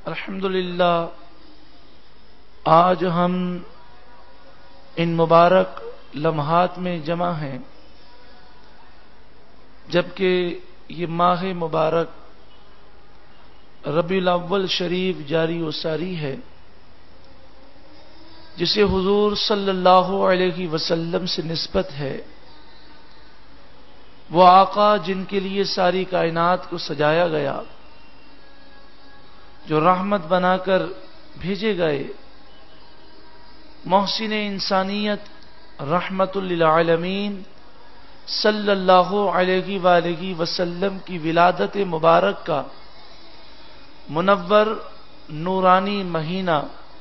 الحمدللہ آج ہم ان مبارک لمحات میں جمع ہیں جبکہ یہ ماہ مبارک ربیع الاول شریف جاری و ساری ہے، جسے حضور صلی اللہ علیہ وسلم سے نسبت ہے۔ وہ آقا جن کے لیے ساری کائنات کو سجایا گیا، جو رحمت بنا کر بھیجے گئے، محسن انسانیت رحمت للعالمین صلی اللہ علیہ وآلہ وسلم کی ولادت مبارک کا منور نورانی مہینہ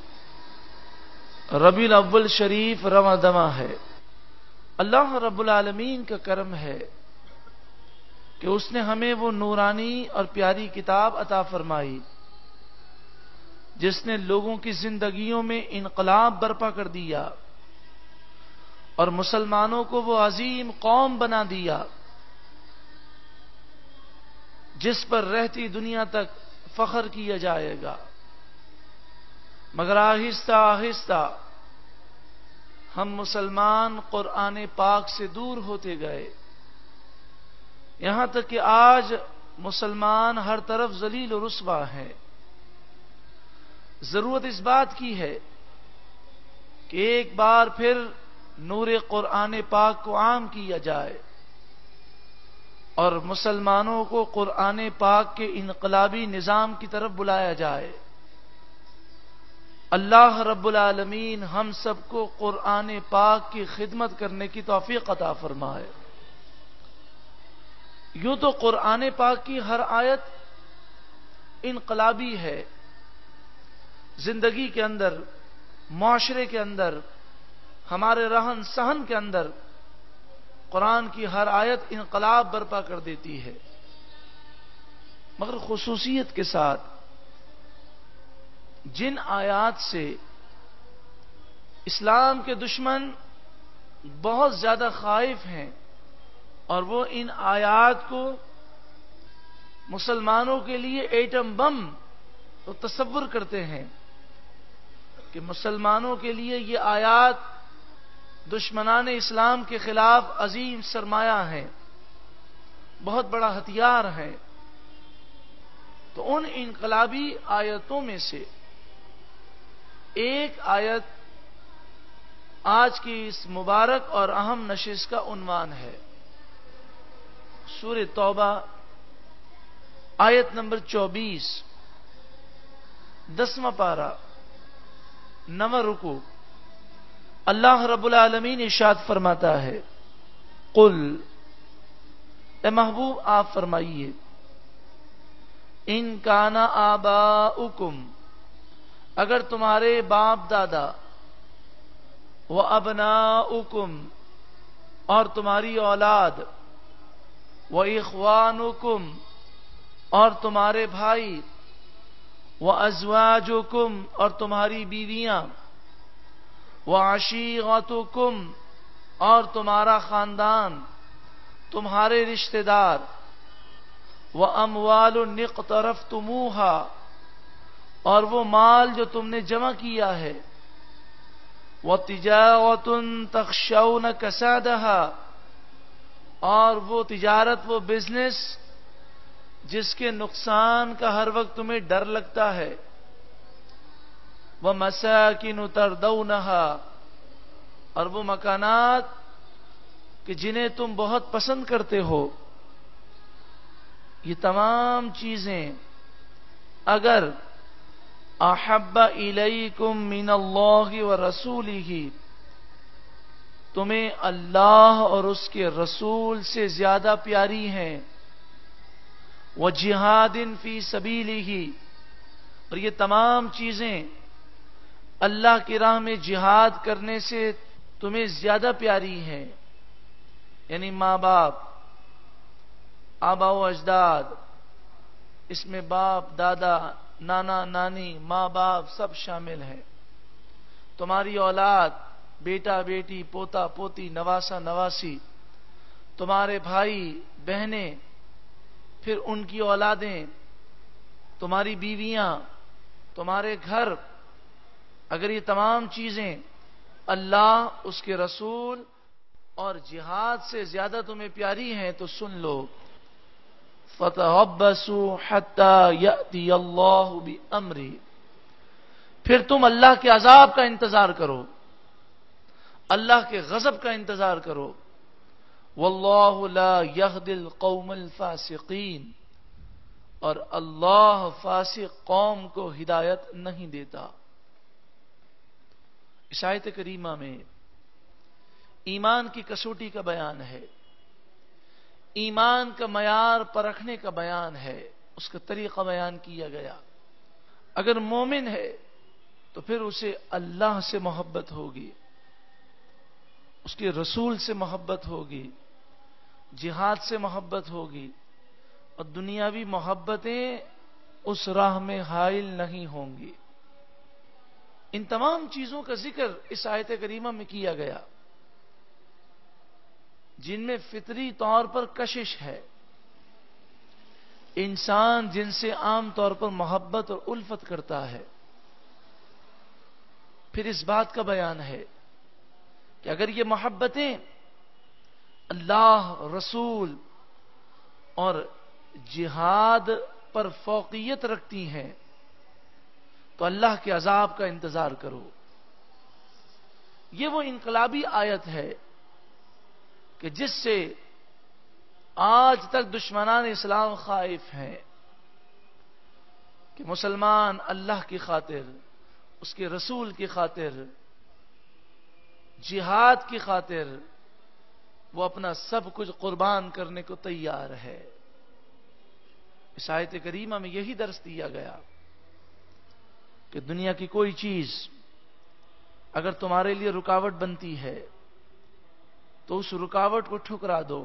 ربیع الاول شریف رواں دواں ہے۔ اللہ رب العالمین کا کرم ہے کہ اس نے ہمیں وہ نورانی اور پیاری کتاب عطا فرمائی جس نے لوگوں کی زندگیوں میں انقلاب برپا کر دیا اور مسلمانوں کو وہ عظیم قوم بنا دیا جس پر رہتی دنیا تک فخر کیا جائے گا۔ مگر آہستہ آہستہ ہم مسلمان قرآن پاک سے دور ہوتے گئے، یہاں تک کہ آج مسلمان ہر طرف ذلیل و رسوا ہیں۔ ضرورت اس بات کی ہے کہ ایک بار پھر نور قرآن پاک کو عام کیا جائے اور مسلمانوں کو قرآن پاک کے انقلابی نظام کی طرف بلایا جائے۔ اللہ رب العالمین ہم سب کو قرآن پاک کی خدمت کرنے کی توفیق عطا فرمائے۔ یوں تو قرآن پاک کی ہر آیت انقلابی ہے، زندگی کے اندر، معاشرے کے اندر، ہمارے رہن سہن کے اندر قرآن کی ہر آیت انقلاب برپا کر دیتی ہے، مگر خصوصیت کے ساتھ جن آیات سے اسلام کے دشمن بہت زیادہ خائف ہیں اور وہ ان آیات کو مسلمانوں کے لیے ایٹم بم تو تصور کرتے ہیں کہ مسلمانوں کے لیے یہ آیات دشمنان اسلام کے خلاف عظیم سرمایہ ہیں، بہت بڑا ہتھیار ہے۔ تو ان انقلابی آیتوں میں سے ایک آیت آج کی اس مبارک اور اہم نشست کا عنوان ہے۔ سورہ توبہ آیت نمبر 24، 10واں پارہ، 9واں رکوع۔ اللہ رب العالمین ارشاد فرماتا ہے، قل، اے محبوب آپ فرمائیے، ان کان آباؤکم، اگر تمہارے باپ دادا، و ابناؤکم، اور تمہاری اولاد، و اخوانکم، اور تمہارے بھائی، و ازواجکم، اور تمہاری بیویاں، و عشیرتکم، اور تمہارا خاندان، تمہارے رشتہ دار، و اموال اقترفتموہا، اور وہ مال جو تم نے جمع کیا ہے، وَتِجَارَةٌ تَخْشَوْنَ كَسَادَهَا، اور وہ تجارت، وہ بزنس جس کے نقصان کا ہر وقت تمہیں ڈر لگتا ہے، وَمَسَاكِنُ تَرْضَوْنَهَا، اور وہ مکانات کہ جنہیں تم بہت پسند کرتے ہو۔ یہ تمام چیزیں اگر احب الیکم من اللہ ورسولہ، تمہیں اللہ اور اس کے رسول سے زیادہ پیاری ہیں، وجہاد فی سبیلہ، اور یہ تمام چیزیں اللہ کی راہ میں جہاد کرنے سے تمہیں زیادہ پیاری ہیں، یعنی ماں باپ، آبا و اجداد، اس میں باپ، دادا، نانا، نانی، ماں باپ سب شامل ہیں، تمہاری اولاد، بیٹا بیٹی، پوتا پوتی، نواسا نواسی، تمہارے بھائی بہنیں، پھر ان کی اولادیں، تمہاری بیویاں، تمہارے گھر، اگر یہ تمام چیزیں اللہ، اس کے رسول اور جہاد سے زیادہ تمہیں پیاری ہیں تو سن لو، فَتَرَبَّصُوا حَتَّى يَأْتِيَ اللَّهُ بِأَمْرِهِ، پھر تم اللہ کے عذاب کا انتظار کرو، اللہ کے غضب کا انتظار کرو، وَاللَّهُ لَا يَهْدِي الْقَوْمَ الْفَاسِقِينَ، اور اللہ فاسق قوم کو ہدایت نہیں دیتا۔ اس آیت کریمہ میں ایمان کی کسوٹی کا بیان ہے، ایمان کا معیار پرکھنے کا بیان ہے، اس کا طریقہ بیان کیا گیا۔ اگر مومن ہے تو پھر اسے اللہ سے محبت ہوگی، اس کے رسول سے محبت ہوگی، جہاد سے محبت ہوگی، اور دنیاوی محبتیں اس راہ میں حائل نہیں ہوں گی۔ ان تمام چیزوں کا ذکر اس آیت کریمہ میں کیا گیا، جن میں فطری طور پر کشش ہے، انسان جن سے عام طور پر محبت اور الفت کرتا ہے۔ پھر اس بات کا بیان ہے کہ اگر یہ محبتیں اللہ، رسول اور جہاد پر فوقیت رکھتی ہیں تو اللہ کے عذاب کا انتظار کرو۔ یہ وہ انقلابی آیت ہے کہ جس سے آج تک دشمنان اسلام خائف ہیں کہ مسلمان اللہ کی خاطر، اس کے رسول کی خاطر، جہاد کی خاطر وہ اپنا سب کچھ قربان کرنے کو تیار ہے۔ اس آیت کریمہ میں یہی درس دیا گیا کہ دنیا کی کوئی چیز اگر تمہارے لیے رکاوٹ بنتی ہے تو اس رکاوٹ کو ٹھکرا دو،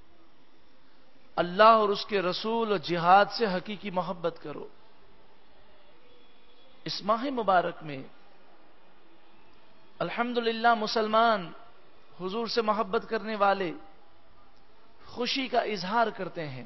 اللہ اور اس کے رسول اور جہاد سے حقیقی محبت کرو۔ اس ماہ مبارک میں الحمدللہ مسلمان حضور سے محبت کرنے والے خوشی کا اظہار کرتے ہیں۔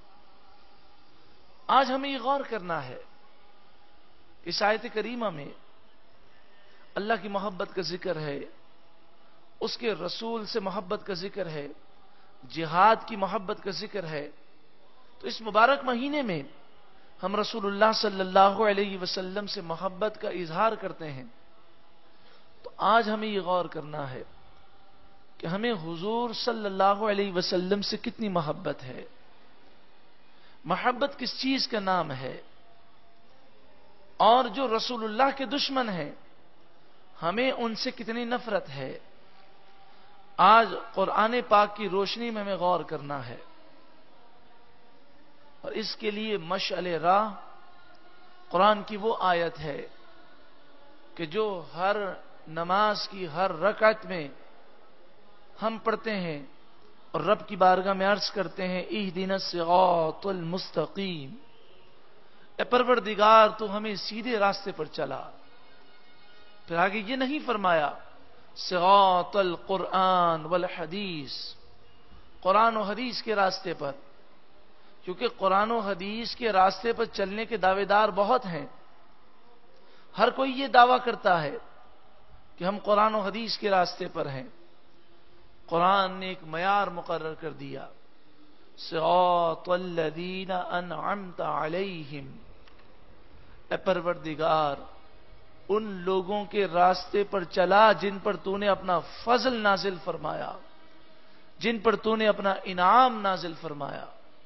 آج ہمیں یہ غور کرنا ہے، اس آیت کریمہ میں اللہ کی محبت کا ذکر ہے، اس کے رسول سے محبت کا ذکر ہے، جہاد کی محبت کا ذکر ہے، تو اس مبارک مہینے میں ہم رسول اللہ صلی اللہ علیہ وسلم سے محبت کا اظہار کرتے ہیں۔ تو آج ہمیں یہ غور کرنا ہے کہ ہمیں حضور صلی اللہ علیہ وسلم سے کتنی محبت ہے، محبت کس چیز کا نام ہے، اور جو رسول اللہ کے دشمن ہیں ہمیں ان سے کتنی نفرت ہے۔ آج قرآن پاک کی روشنی میں ہمیں غور کرنا ہے، اور اس کے لیے مشعل راہ قرآن کی وہ آیت ہے کہ جو ہر نماز کی ہر رکعت میں ہم پڑھتے ہیں اور رب کی بارگاہ میں عرض کرتے ہیں، اہدنا الصراط المستقیم، اے پروردگار تو ہمیں سیدھے راستے پر چلا۔ پھر آگے یہ نہیں فرمایا صراط القرآن والحدیث، قرآن و حدیث کے راستے پر، کیونکہ قرآن و حدیث کے راستے پر چلنے کے دعوے دار بہت ہیں، ہر کوئی یہ دعویٰ کرتا ہے کہ ہم قرآن و حدیث کے راستے پر ہیں۔ قرآن نے ایک معیار مقرر کر دیا، صراط الذین انعمت علیہم، اے پروردگار ان لوگوں کے راستے پر چلا جن پر تو نے اپنا فضل نازل فرمایا، جن پر تو نے اپنا انعام نازل فرمایا۔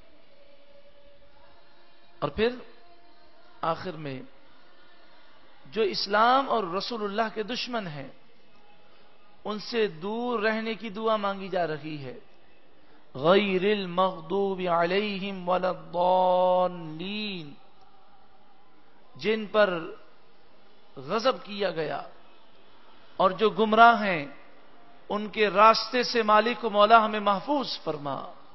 اور پھر آخر میں جو اسلام اور رسول اللہ کے دشمن ہیں ان سے دور رہنے کی دعا مانگی جا رہی ہے، غیر المغضوب علیہم ولا الضالین، جن پر غضب کیا گیا اور جو گمراہ ہیں ان کے راستے سے مالک و مولا ہمیں محفوظ فرما۔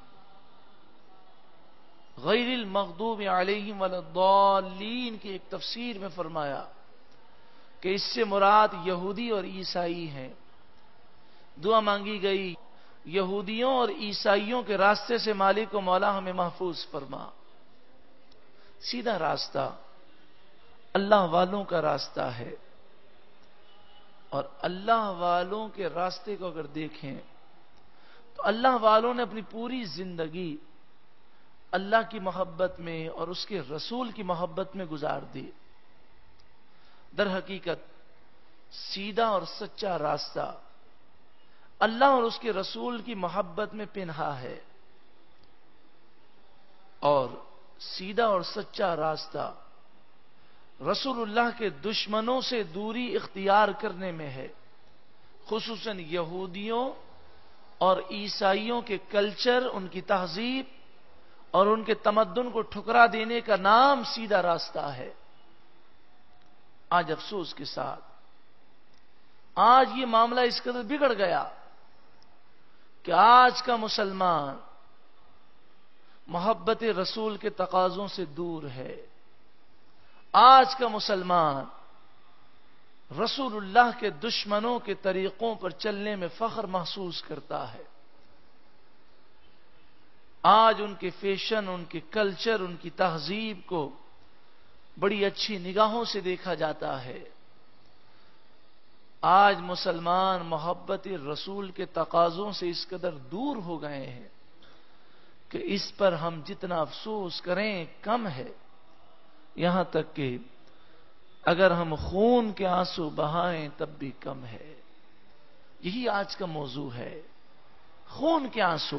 غیر المغضوب علیہم ولا الضالین کی ایک تفسیر میں فرمایا کہ اس سے مراد یہودی اور عیسائی ہیں۔ دعا مانگی گئی یہودیوں اور عیسائیوں کے راستے سے مالک و مولا ہمیں محفوظ فرما۔ سیدھا راستہ اللہ والوں کا راستہ ہے، اور اللہ والوں کے راستے کو اگر دیکھیں تو اللہ والوں نے اپنی پوری زندگی اللہ کی محبت میں اور اس کے رسول کی محبت میں گزار دی۔ در حقیقت سیدھا اور سچا راستہ اللہ اور اس کے رسول کی محبت میں پنہا ہے، اور سیدھا اور سچا راستہ رسول اللہ کے دشمنوں سے دوری اختیار کرنے میں ہے، خصوصاً یہودیوں اور عیسائیوں کے کلچر، ان کی تہذیب اور ان کے تمدن کو ٹھکرا دینے کا نام سیدھا راستہ ہے۔ آج افسوس کے ساتھ آج یہ معاملہ اس قدر بگڑ گیا کہ آج کا مسلمان محبت رسول کے تقاضوں سے دور ہے۔ آج کا مسلمان رسول اللہ کے دشمنوں کے طریقوں پر چلنے میں فخر محسوس کرتا ہے۔ آج ان کے فیشن، ان کے کلچر، ان کی تہذیب کو بڑی اچھی نگاہوں سے دیکھا جاتا ہے۔ آج مسلمان محبت رسول کے تقاضوں سے اس قدر دور ہو گئے ہیں کہ اس پر ہم جتنا افسوس کریں کم ہے۔ یہاں تک کہ اگر ہم خون کے آنسو بہائیں تب بھی کم ہے۔ یہی آج کا موضوع ہے، خون کے آنسو۔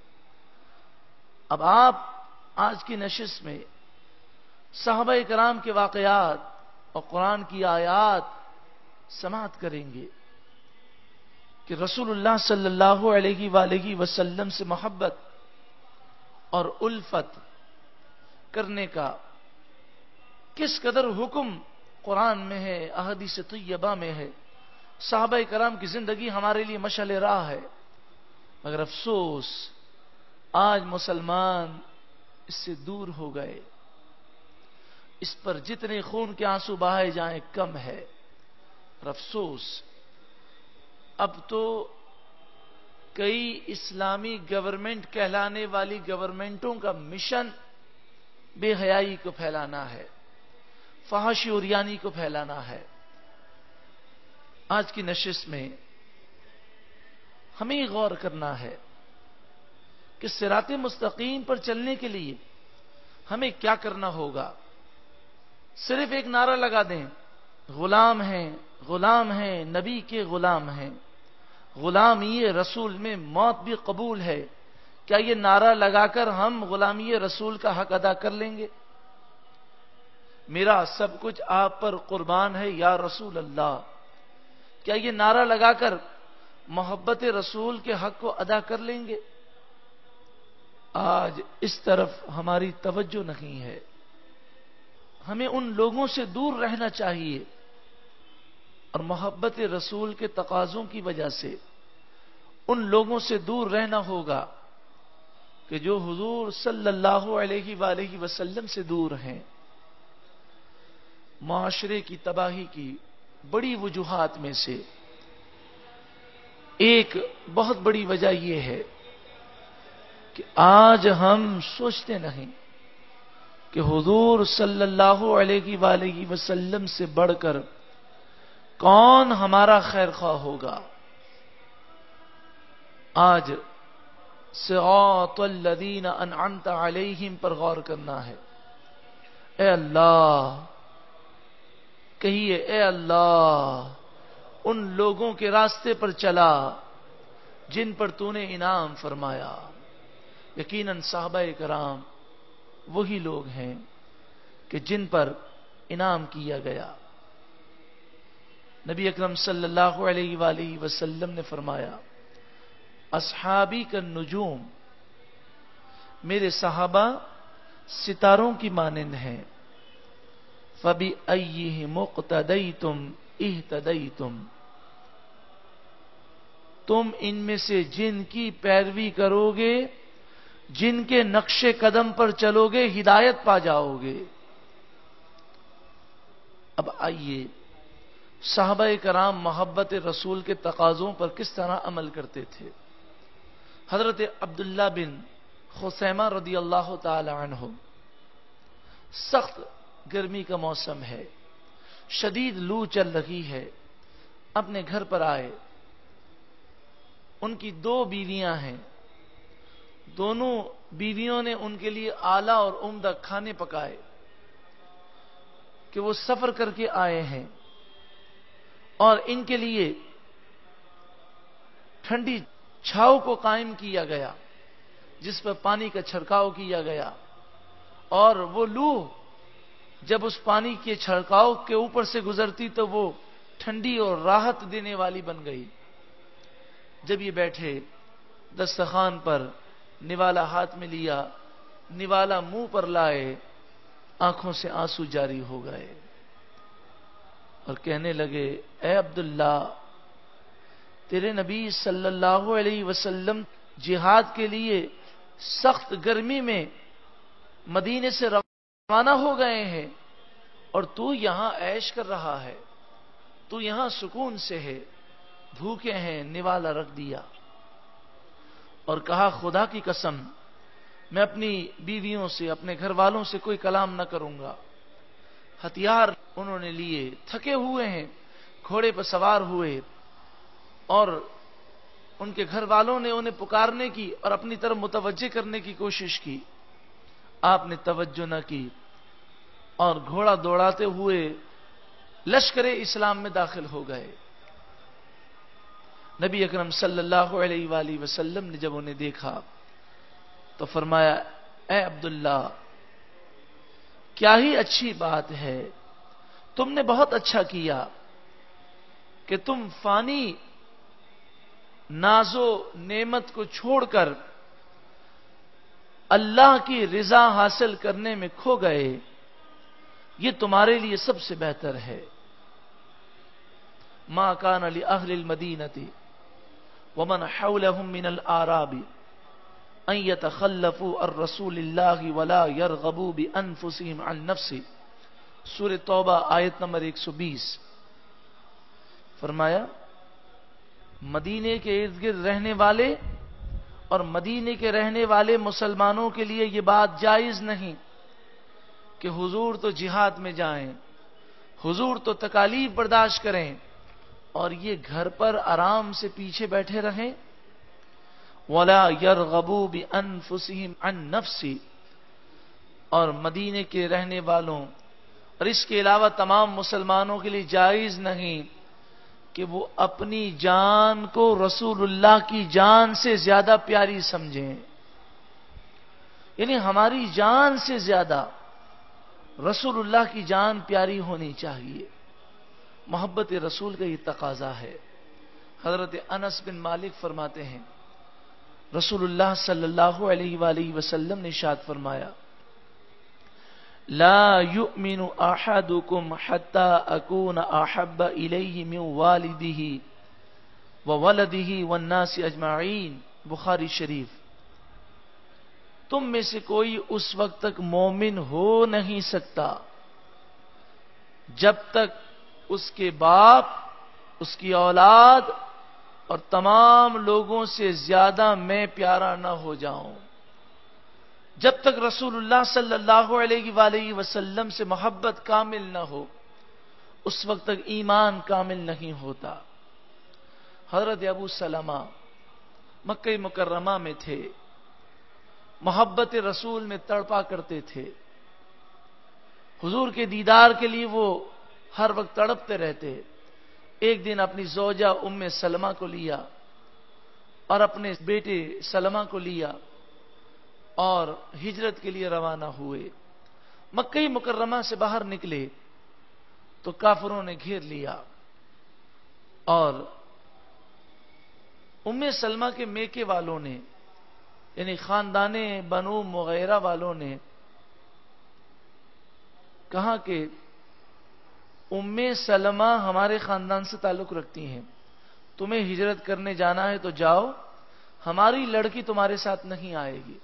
اب آپ آج کی نشست میں صحابہ کرام کے واقعات اور قرآن کی آیات سماعت کریں گے کہ رسول اللہ صلی اللہ علیہ وآلہ وسلم سے محبت اور الفت کرنے کا کس قدر حکم قرآن میں ہے، احادیث طیبہ میں ہے۔ صحابہ کرام کی زندگی ہمارے لیے مشعل راہ ہے، مگر افسوس آج مسلمان اس سے دور ہو گئے۔ اس پر جتنے خون کے آنسو بہائے جائیں کم ہے، اور افسوس اب تو کئی اسلامی گورنمنٹ کہلانے والی گورنمنٹوں کا مشن بے حیائی کو پھیلانا ہے، فحاشی عریانی کو پھیلانا ہے۔ آج کی نشست میں ہمیں غور کرنا ہے کہ صراط مستقیم پر چلنے کے لیے ہمیں کیا کرنا ہوگا۔ صرف ایک نعرہ لگا دیں، غلام ہیں، غلام ہیں، نبی کے غلام ہیں، غلامی رسول میں موت بھی قبول ہے، کیا یہ نعرہ لگا کر ہم غلامی رسول کا حق ادا کر لیں گے؟ میرا سب کچھ آپ پر قربان ہے یا رسول اللہ، کیا یہ نعرہ لگا کر محبت رسول کے حق کو ادا کر لیں گے؟ آج اس طرف ہماری توجہ نہیں ہے۔ ہمیں ان لوگوں سے دور رہنا چاہیے، اور محبت رسول کے تقاضوں کی وجہ سے ان لوگوں سے دور رہنا ہوگا کہ جو حضور صلی اللہ علیہ وآلہ وسلم سے دور ہیں۔ معاشرے کی تباہی کی بڑی وجوہات میں سے ایک بہت بڑی وجہ یہ ہے کہ آج ہم سوچتے نہیں کہ حضور صلی اللہ علیہ وآلہ وسلم سے بڑھ کر کون ہمارا خیر خواہ ہوگا۔ آج صراط الذین انعمت علیہم پر غور کرنا ہے۔ اے اللہ، کہیے اے اللہ، ان لوگوں کے راستے پر چلا جن پر تو نے انعام فرمایا۔ یقیناً صحابہ کرام وہی لوگ ہیں کہ جن پر انعام کیا گیا۔ نبی اکرم صلی اللہ علیہ وآلہ وسلم نے فرمایا، اصحابی کا نجوم، میرے صحابہ ستاروں کی مانند ہیں، فَبِأَيِّهِمُ اقْتَدَيْتُمْ اِهْتَدَيْتُمْ، تم ان میں سے جن کی پیروی کرو گے، جن کے نقش قدم پر چلو گے، ہدایت پا جاؤ گے۔ اب آئیے صحابہ کرام محبت رسول کے تقاضوں پر کس طرح عمل کرتے تھے۔ حضرت عبداللہ بن خثیمہ رضی اللہ تعالی عنہ، سخت گرمی کا موسم ہے، شدید لو چل رہی ہے، اپنے گھر پر آئے. ان کی 2 بیویاں ہیں. دونوں بیویوں نے ان کے لیے اعلیٰ اور عمدہ کھانے پکائے کہ وہ سفر کر کے آئے ہیں، اور ان کے لیے ٹھنڈی چھاؤ کو قائم کیا گیا جس پر پانی کا چھڑکاؤ کیا گیا. اور وہ لو جب اس پانی کے چھڑکاؤ کے اوپر سے گزرتی تو وہ ٹھنڈی اور راحت دینے والی بن گئی. جب یہ بیٹھے دسترخوان پر، نوالا ہاتھ میں لیا، نوالا منہ پر لائے، آنکھوں سے آنسو جاری ہو گئے اور کہنے لگے، اے عبداللہ، تیرے نبی صلی اللہ علیہ وسلم جہاد کے لیے سخت گرمی میں مدینے سے روانہ ہو گئے ہیں اور تو یہاں عیش کر رہا ہے، تو یہاں سکون سے ہے، بھوکے ہیں. نوالا رکھ دیا اور کہا، خدا کی قسم میں اپنی بیویوں سے، اپنے گھر والوں سے کوئی کلام نہ کروں گا. ہتھیار انہوں نے لیے، تھکے ہوئے ہیں، گھوڑے پر سوار ہوئے، اور ان کے گھر والوں نے انہیں پکارنے کی اور اپنی طرف متوجہ کرنے کی کوشش کی. آپ نے توجہ نہ کی اور گھوڑا دوڑاتے ہوئے لشکر اسلام میں داخل ہو گئے. نبی اکرم صلی اللہ علیہ وآلہ وسلم نے جب انہیں دیکھا تو فرمایا، اے عبداللہ، کیا ہی اچھی بات ہے، تم نے بہت اچھا کیا کہ تم فانی ناز و نعمت کو چھوڑ کر اللہ کی رضا حاصل کرنے میں کھو گئے. یہ تمہارے لیے سب سے بہتر ہے. ما کان لأہل المدینۃ ومن حولهم من الاعراب ان يتخلفوا عن رسول اللہ ولا يرغبوا بانفسهم عن نفسه. سورۃ توبہ آیت نمبر 120. فرمایا، مدینے کے ارد گرد رہنے والے اور مدینے کے رہنے والے مسلمانوں کے لیے یہ بات جائز نہیں کہ حضور تو جہاد میں جائیں، حضور تو تکالیف برداشت کریں اور یہ گھر پر آرام سے پیچھے بیٹھے رہیں. وَلَا يَرْغَبُوا بِأَنفُسِهِمْ عَن نَفْسِ. اور مدینے کے رہنے والوں اور اس کے علاوہ تمام مسلمانوں کے لیے جائز نہیں کہ وہ اپنی جان کو رسول اللہ کی جان سے زیادہ پیاری سمجھیں. یعنی ہماری جان سے زیادہ رسول اللہ کی جان پیاری ہونی چاہیے. محبت رسول کا یہ تقاضا ہے. حضرت انس بن مالک فرماتے ہیں، رسول اللہ صلی اللہ علیہ وآلہ وسلم نے ارشاد فرمایا، لا يؤمن احدكم حتى اكون احب اليه من والده وولده والناس اجمعین. بخاری شریف. تم میں سے کوئی اس وقت تک مومن ہو نہیں سکتا جب تک اس کے باپ، اس کی اولاد اور تمام لوگوں سے زیادہ میں پیارا نہ ہو جاؤں. جب تک رسول اللہ صلی اللہ علیہ وآلہ وسلم سے محبت کامل نہ ہو اس وقت تک ایمان کامل نہیں ہوتا. حضرت ابو سلمہ مکہ مکرمہ میں تھے، محبت رسول میں تڑپا کرتے تھے، حضور کے دیدار کے لیے وہ ہر وقت تڑپتے رہتے. ایک دن اپنی زوجہ ام سلمہ کو لیا اور اپنے بیٹے سلمہ کو لیا اور ہجرت کے لیے روانہ ہوئے. مکہ مکرمہ سے باہر نکلے تو کافروں نے گھیر لیا اور ام سلمہ کے میکے والوں نے، یعنی خاندان بنو مغیرہ والوں نے کہا کہ ام سلمہ ہمارے خاندان سے تعلق رکھتی ہیں، تمہیں ہجرت کرنے جانا ہے تو جاؤ، ہماری لڑکی تمہارے ساتھ نہیں آئے گی.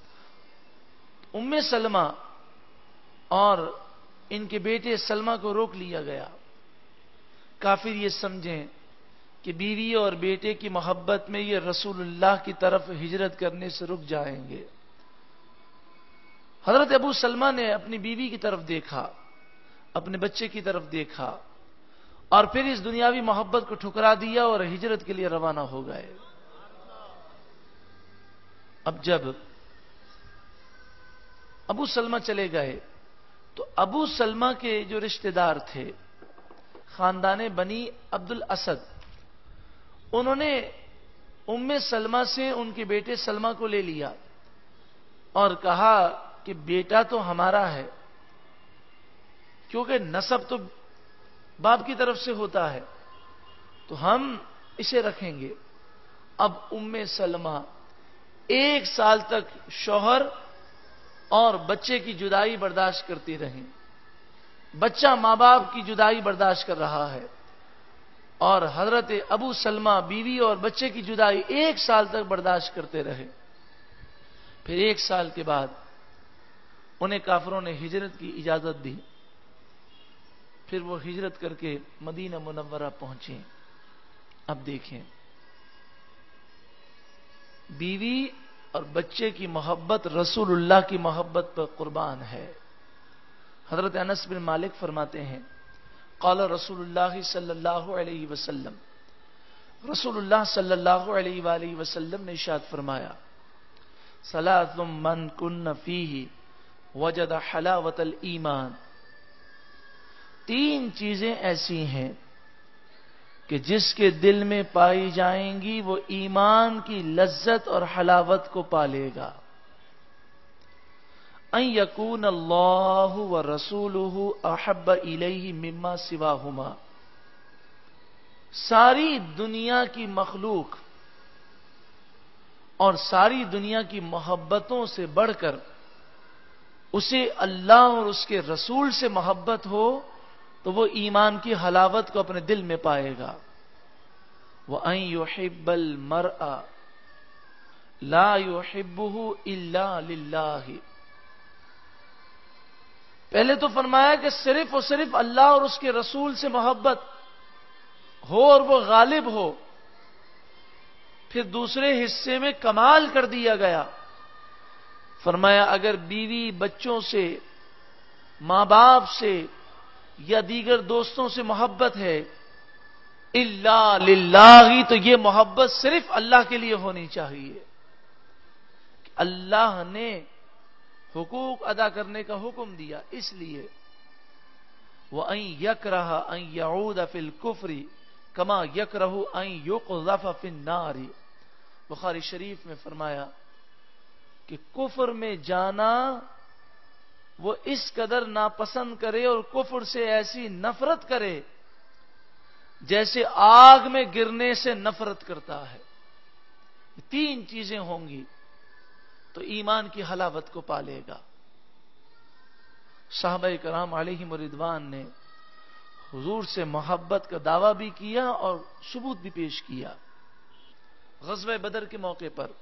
ام سلمہ اور ان کے بیٹے سلمہ کو روک لیا گیا. کافر یہ سمجھیں کہ بیوی اور بیٹے کی محبت میں یہ رسول اللہ کی طرف ہجرت کرنے سے رک جائیں گے. حضرت ابو سلمہ نے اپنی بیوی کی طرف دیکھا، اپنے بچے کی طرف دیکھا اور پھر اس دنیاوی محبت کو ٹھکرا دیا اور ہجرت کے لیے روانہ ہو گئے. اب جب ابو سلمہ چلے گئے تو ابو سلمہ کے جو رشتہ دار تھے خاندان بنی عبد الاسد، انہوں نے ام سلمہ سے ان کے بیٹے سلمہ کو لے لیا اور کہا کہ بیٹا تو ہمارا ہے، کیونکہ نسب تو باپ کی طرف سے ہوتا ہے، تو ہم اسے رکھیں گے. اب ام سلمہ 1 سال تک شوہر اور بچے کی جدائی برداشت کرتی رہیں. بچہ ماں باپ کی جدائی برداشت کر رہا ہے اور حضرت ابو سلمہ بیوی اور بچے کی جدائی 1 سال تک برداشت کرتے رہے. پھر 1 سال کے بعد انہیں کافروں نے ہجرت کی اجازت دی. پھر وہ ہجرت کر کے مدینہ منورہ پہنچے. اب دیکھیں، بیوی اور بچے کی محبت رسول اللہ کی محبت پر قربان ہے. حضرت انس بن مالک فرماتے ہیں قال رسول اللہ صلی اللہ علیہ وسلم، رسول اللہ صلی اللہ علیہ وآلہ وسلم نے ارشاد فرمایا ثلاث من کن فیہ وجد حلاوت الایمان، 3 چیزیں ایسی ہیں کہ جس کے دل میں پائی جائیں گی وہ ایمان کی لذت اور حلاوت کو پالے گا. ان یکون اللہ ورسولہ احب الیہ مما سواہما، ساری دنیا کی مخلوق اور ساری دنیا کی محبتوں سے بڑھ کر اسے اللہ اور اس کے رسول سے محبت ہو تو وہ ایمان کی حلاوت کو اپنے دل میں پائے گا. وَأَن يُحِبَّ الْمَرْءَ لَا يُحِبُّهُ إِلَّا لِلَّهِ، پہلے تو فرمایا کہ صرف اور صرف اللہ اور اس کے رسول سے محبت ہو اور وہ غالب ہو. پھر دوسرے حصے میں کمال کر دیا گیا، فرمایا اگر بیوی بچوں سے، ماں باپ سے یا دیگر دوستوں سے محبت ہے الا للہ، تو یہ محبت صرف اللہ کے لیے ہونی چاہیے. اللہ نے حقوق ادا کرنے کا حکم دیا، اس لیے وَأَن يَكْرَهَ أَن يَعُودَ فِي الْكُفْرِ كَمَا يَكْرَهُ أَن يُقْذَفَ فِي النَّارِ. بخاری شریف میں فرمایا کہ کفر میں جانا وہ اس قدر ناپسند کرے اور کفر سے ایسی نفرت کرے جیسے آگ میں گرنے سے نفرت کرتا ہے. 3 چیزیں ہوں گی تو ایمان کی حلاوت کو پالے گا. صحابہ کرام علیہم رضوان نے حضور سے محبت کا دعویٰ بھی کیا اور ثبوت بھی پیش کیا. غزوہ بدر کے موقع پر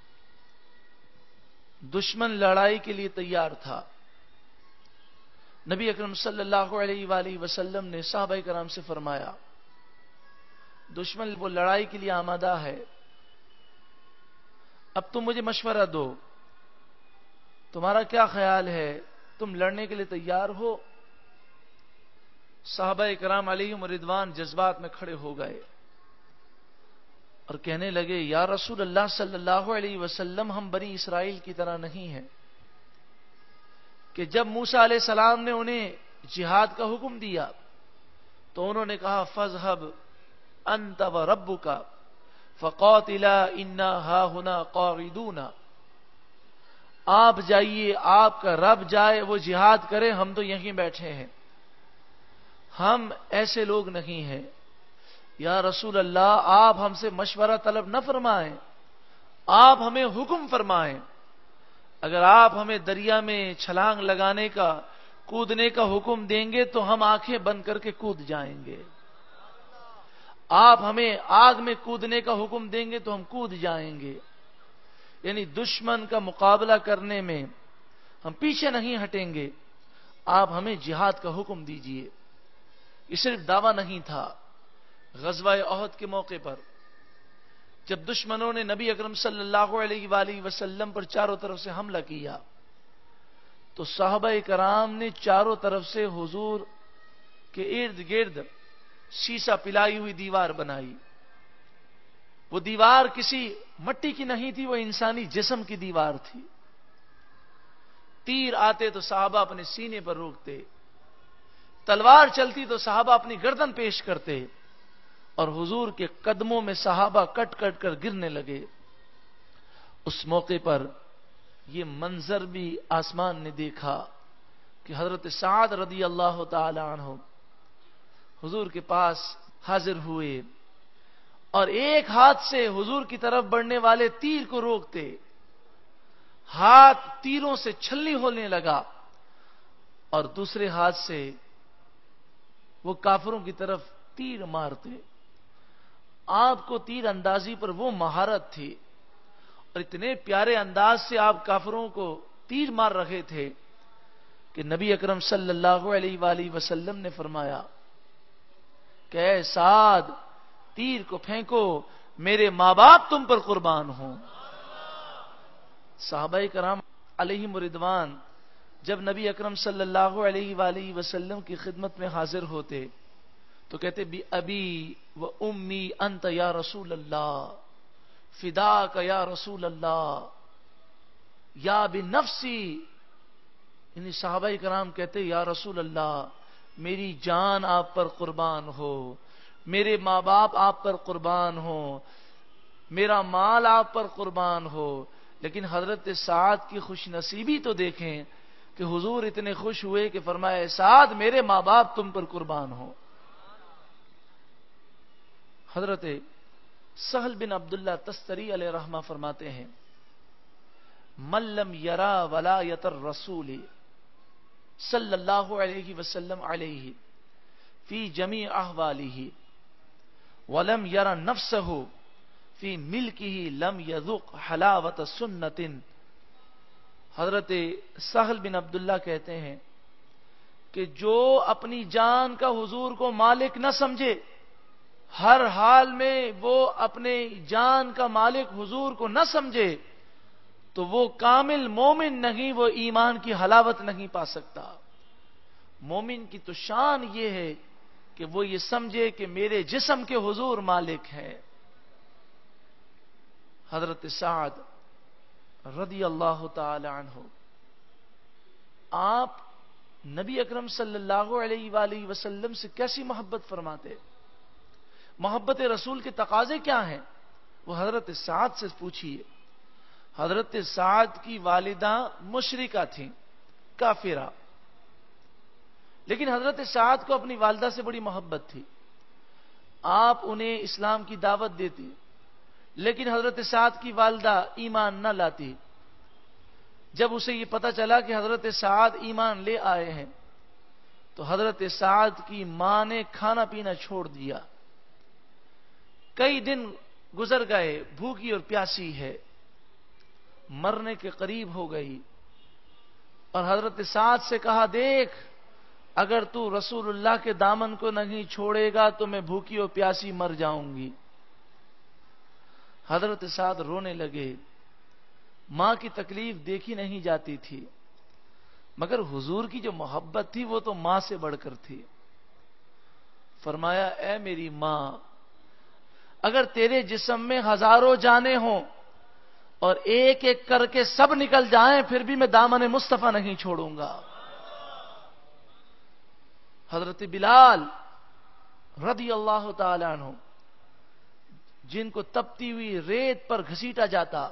دشمن لڑائی کے لیے تیار تھا. نبی اکرم صلی اللہ علیہ وآلہ وسلم نے صحابہ کرام سے فرمایا دشمن وہ لڑائی کے لیے آمادہ ہے، اب تم مجھے مشورہ دو، تمہارا کیا خیال ہے، تم لڑنے کے لیے تیار ہو؟ صحابہ کرام علیہم رضوان جذبات میں کھڑے ہو گئے اور کہنے لگے یا رسول اللہ صلی اللہ علیہ وسلم، ہم بنی اسرائیل کی طرح نہیں ہیں کہ جب موسیٰ علیہ السلام نے انہیں جہاد کا حکم دیا تو انہوں نے کہا فَاذْهَبْ أَنْتَ وَرَبُّكَ فَقَاتِلَا إِنَّا هَاهُنَا قَاعِدُونَ، آپ جائیے، آپ کا رب جائے، وہ جہاد کرے، ہم تو یہیں بیٹھے ہیں. ہم ایسے لوگ نہیں ہیں. یا رسول اللہ، آپ ہم سے مشورہ طلب نہ فرمائیں، آپ ہمیں حکم فرمائیں. اگر آپ ہمیں دریا میں چھلانگ لگانے کا، کودنے کا حکم دیں گے تو ہم آنکھیں بند کر کے کود جائیں گے. آپ ہمیں آگ میں کودنے کا حکم دیں گے تو ہم کود جائیں گے. یعنی دشمن کا مقابلہ کرنے میں ہم پیچھے نہیں ہٹیں گے. آپ ہمیں جہاد کا حکم دیجئے. یہ صرف دعویٰ نہیں تھا. غزوہ احد کے موقع پر جب دشمنوں نے نبی اکرم صلی اللہ علیہ وآلہ وسلم پر چاروں طرف سے حملہ کیا تو صحابہ کرام نے چاروں طرف سے حضور کہ ارد گرد شیشہ پلائی ہوئی دیوار بنائی. وہ دیوار کسی مٹی کی نہیں تھی، وہ انسانی جسم کی دیوار تھی. تیر آتے تو صحابہ اپنے سینے پر روکتے، تلوار چلتی تو صحابہ اپنی گردن پیش کرتے، اور حضور کے قدموں میں صحابہ کٹ کٹ کر گرنے لگے. اس موقع پر یہ منظر بھی آسمان نے دیکھا کہ حضرت سعد رضی اللہ تعالی عنہ حضور کے پاس حاضر ہوئے اور ایک ہاتھ سے حضور کی طرف بڑھنے والے تیر کو روکتے، ہاتھ تیروں سے چھلنی ہونے لگا، اور دوسرے ہاتھ سے وہ کافروں کی طرف تیر مارتے. آپ کو تیر اندازی پر وہ مہارت تھی اور اتنے پیارے انداز سے آپ کافروں کو تیر مار رہے تھے کہ نبی اکرم صلی اللہ علیہ وآلہ وسلم نے فرمایا کہ اے سعد، تیر کو پھینکو، میرے ماں باپ تم پر قربان ہوں. صحابہ کرام علیہم رضوان جب نبی اکرم صلی اللہ علیہ وآلہ وسلم کی خدمت میں حاضر ہوتے تو کہتے بی ابی و امی انت یا رسول اللہ، فداک یا رسول اللہ، یا بنفسی. یعنی صحابہ کرام کہتے یا رسول اللہ، میری جان آپ پر قربان ہو، میرے ماں باپ آپ پر قربان ہو، میرا مال آپ پر قربان ہو. لیکن حضرت سعد کی خوش نصیبی تو دیکھیں کہ حضور اتنے خوش ہوئے کہ فرمایا سعد، میرے ماں باپ تم پر قربان ہو. حضرت سہل بن عبداللہ تستری علیہ رحمہ فرماتے ہیں من لم یرا ولایت الرسول صلی اللہ علیہ وسلم علیہ فی جمیع احوالہ ولم یر نفسہ فی ملکہ لم یذق حلاوت سنت. حضرت سہل بن عبداللہ کہتے ہیں کہ جو اپنی جان کا حضور کو مالک نہ سمجھے، ہر حال میں وہ اپنے جان کا مالک حضور کو نہ سمجھے، تو وہ کامل مومن نہیں، وہ ایمان کی حلاوت نہیں پا سکتا. مومن کی تو شان یہ ہے کہ وہ یہ سمجھے کہ میرے جسم کے حضور مالک ہے. حضرت سعد رضی اللہ تعالی عنہ آپ نبی اکرم صلی اللہ علیہ وآلہ وسلم سے کیسی محبت فرماتے، محبت رسول کے تقاضے کیا ہیں، وہ حضرت سعد سے پوچھیے. حضرت سعد کی والدہ مشرکہ تھیں، کافرہ، لیکن حضرت سعد کو اپنی والدہ سے بڑی محبت تھی. آپ انہیں اسلام کی دعوت دیتی، لیکن حضرت سعد کی والدہ ایمان نہ لاتی. جب اسے یہ پتا چلا کہ حضرت سعد ایمان لے آئے ہیں تو حضرت سعد کی ماں نے کھانا پینا چھوڑ دیا. کئی دن گزر گئے، بھوکی اور پیاسی ہے، مرنے کے قریب ہو گئی، اور حضرت سعد سے کہا دیکھ اگر تو رسول اللہ کے دامن کو نہیں چھوڑے گا تو میں بھوکی اور پیاسی مر جاؤں گی. حضرت سعد رونے لگے. ماں کی تکلیف دیکھی نہیں جاتی تھی، مگر حضور کی جو محبت تھی وہ تو ماں سے بڑھ کر تھی. فرمایا اے میری ماں، اگر تیرے جسم میں ہزاروں جانیں ہوں اور ایک ایک کر کے سب نکل جائیں پھر بھی میں دامن مصطفیٰ نہیں چھوڑوں گا. حضرت بلال رضی اللہ تعالی عنہ جن کو تپتی ہوئی ریت پر گھسیٹا جاتا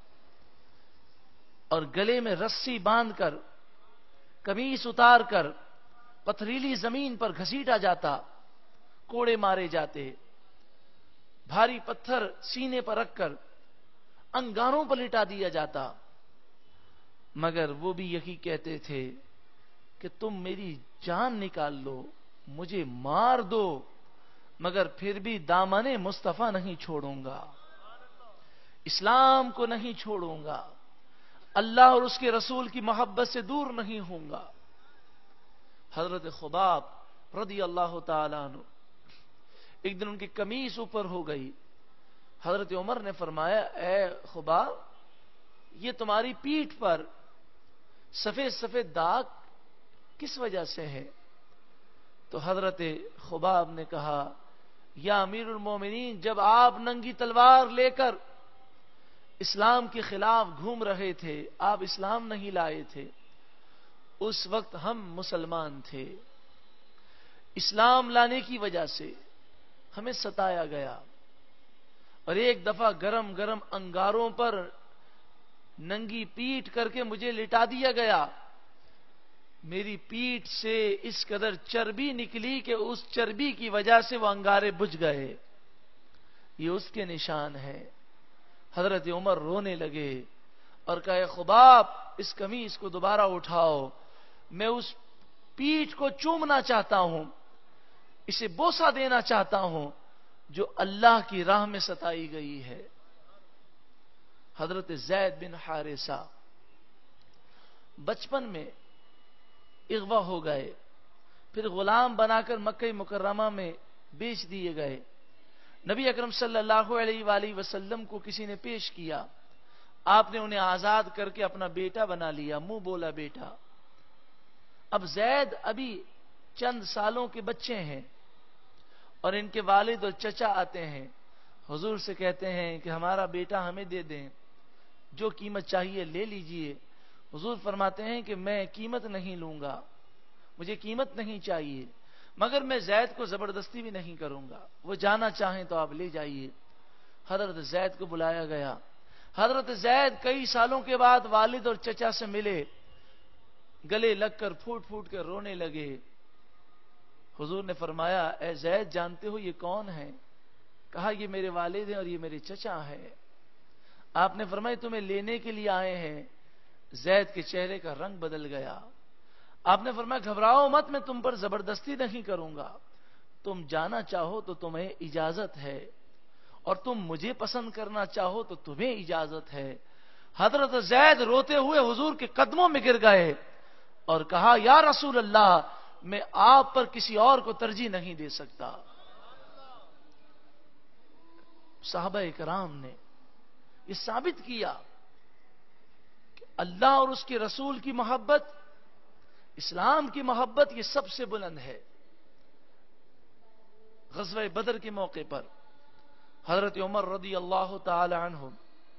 اور گلے میں رسی باندھ کر قمیص اتار کر پتھریلی زمین پر گھسیٹا جاتا، کوڑے مارے جاتے، بھاری پتھر سینے پر رکھ کر انگاروں پر لٹا دیا جاتا، مگر وہ بھی یہی کہتے تھے کہ تم میری جان نکال لو، مجھے مار دو، مگر پھر بھی دامن مصطفیٰ نہیں چھوڑوں گا، اسلام کو نہیں چھوڑوں گا، اللہ اور اس کے رسول کی محبت سے دور نہیں ہوں گا. حضرت خباب رضی اللہ تعالی عنہ ایک دن ان کی قمیص اوپر ہو گئی. حضرت عمر نے فرمایا اے خباب، یہ تمہاری پیٹھ پر سفید سفید داغ کس وجہ سے ہے؟ تو حضرت خباب نے کہا یا امیر المومنین، جب آپ ننگی تلوار لے کر اسلام کے خلاف گھوم رہے تھے، آپ اسلام نہیں لائے تھے، اس وقت ہم مسلمان تھے، اسلام لانے کی وجہ سے ہمیں ستایا گیا، اور ایک دفعہ گرم گرم انگاروں پر ننگی پیٹ کر کے مجھے لٹا دیا گیا، میری پیٹ سے اس قدر چربی نکلی کہ اس چربی کی وجہ سے وہ انگارے بجھ گئے، یہ اس کے نشان ہے۔ حضرت عمر رونے لگے اور کہے خباب، اس قمیص کو دوبارہ اٹھاؤ، میں اس پیٹ کو چومنا چاہتا ہوں، اسے بوسہ دینا چاہتا ہوں جو اللہ کی راہ میں ستائی گئی ہے۔ حضرت زید بن حارثہ بچپن میں اغوا ہو گئے، پھر غلام بنا کر مکہ مکرمہ میں بیچ دیے گئے۔ نبی اکرم صلی اللہ علیہ وآلہ وسلم کو کسی نے پیش کیا، آپ نے انہیں آزاد کر کے اپنا بیٹا بنا لیا، منہ بولا بیٹا۔ اب زید ابھی چند سالوں کے بچے ہیں اور ان کے والد اور چچا آتے ہیں، حضور سے کہتے ہیں کہ ہمارا بیٹا ہمیں دے دیں، جو قیمت چاہیے لے لیجئے۔ حضور فرماتے ہیں کہ میں قیمت نہیں لوں گا، مجھے قیمت نہیں چاہیے، مگر میں زید کو زبردستی بھی نہیں کروں گا، وہ جانا چاہیں تو آپ لے جائیے۔ حضرت زید کو بلایا گیا، حضرت زید کئی سالوں کے بعد والد اور چچا سے ملے، گلے لگ کر پھوٹ پھوٹ کر رونے لگے۔ حضور نے فرمایا اے زید، جانتے ہو یہ کون ہے؟ کہا یہ میرے والد ہیں اور یہ میرے چچا ہیں۔ آپ نے فرمایا تمہیں لینے کے لیے آئے ہیں۔ زید کے چہرے کا رنگ بدل گیا۔ آپ نے فرمایا گھبراؤ مت، میں تم پر زبردستی نہیں کروں گا، تم جانا چاہو تو تمہیں اجازت ہے، اور تم مجھے پسند کرنا چاہو تو تمہیں اجازت ہے۔ حضرت زید روتے ہوئے حضور کے قدموں میں گر گئے اور کہا یا رسول اللہ، میں آپ پر کسی اور کو ترجیح نہیں دے سکتا۔ صحابہ کرام نے یہ ثابت کیا کہ اللہ اور اس کے رسول کی محبت، اسلام کی محبت، یہ سب سے بلند ہے۔ غزوہ بدر کے موقع پر حضرت عمر رضی اللہ تعالی عنہ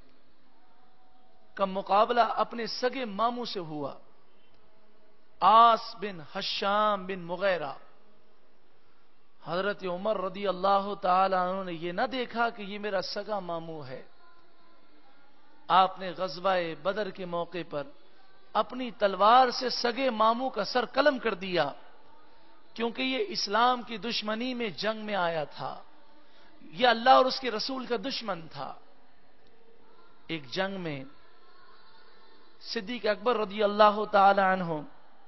کا مقابلہ اپنے سگے ماموں سے ہوا، آس بن حشام بن مغیرہ۔ حضرت عمر رضی اللہ تعالی عنہ نے یہ نہ دیکھا کہ یہ میرا سگا ماموں ہے، آپ نے غزوہ بدر کے موقع پر اپنی تلوار سے سگے ماموں کا سر قلم کر دیا، کیونکہ یہ اسلام کی دشمنی میں جنگ میں آیا تھا، یہ اللہ اور اس کے رسول کا دشمن تھا۔ ایک جنگ میں صدیق اکبر رضی اللہ تعالی عنہ،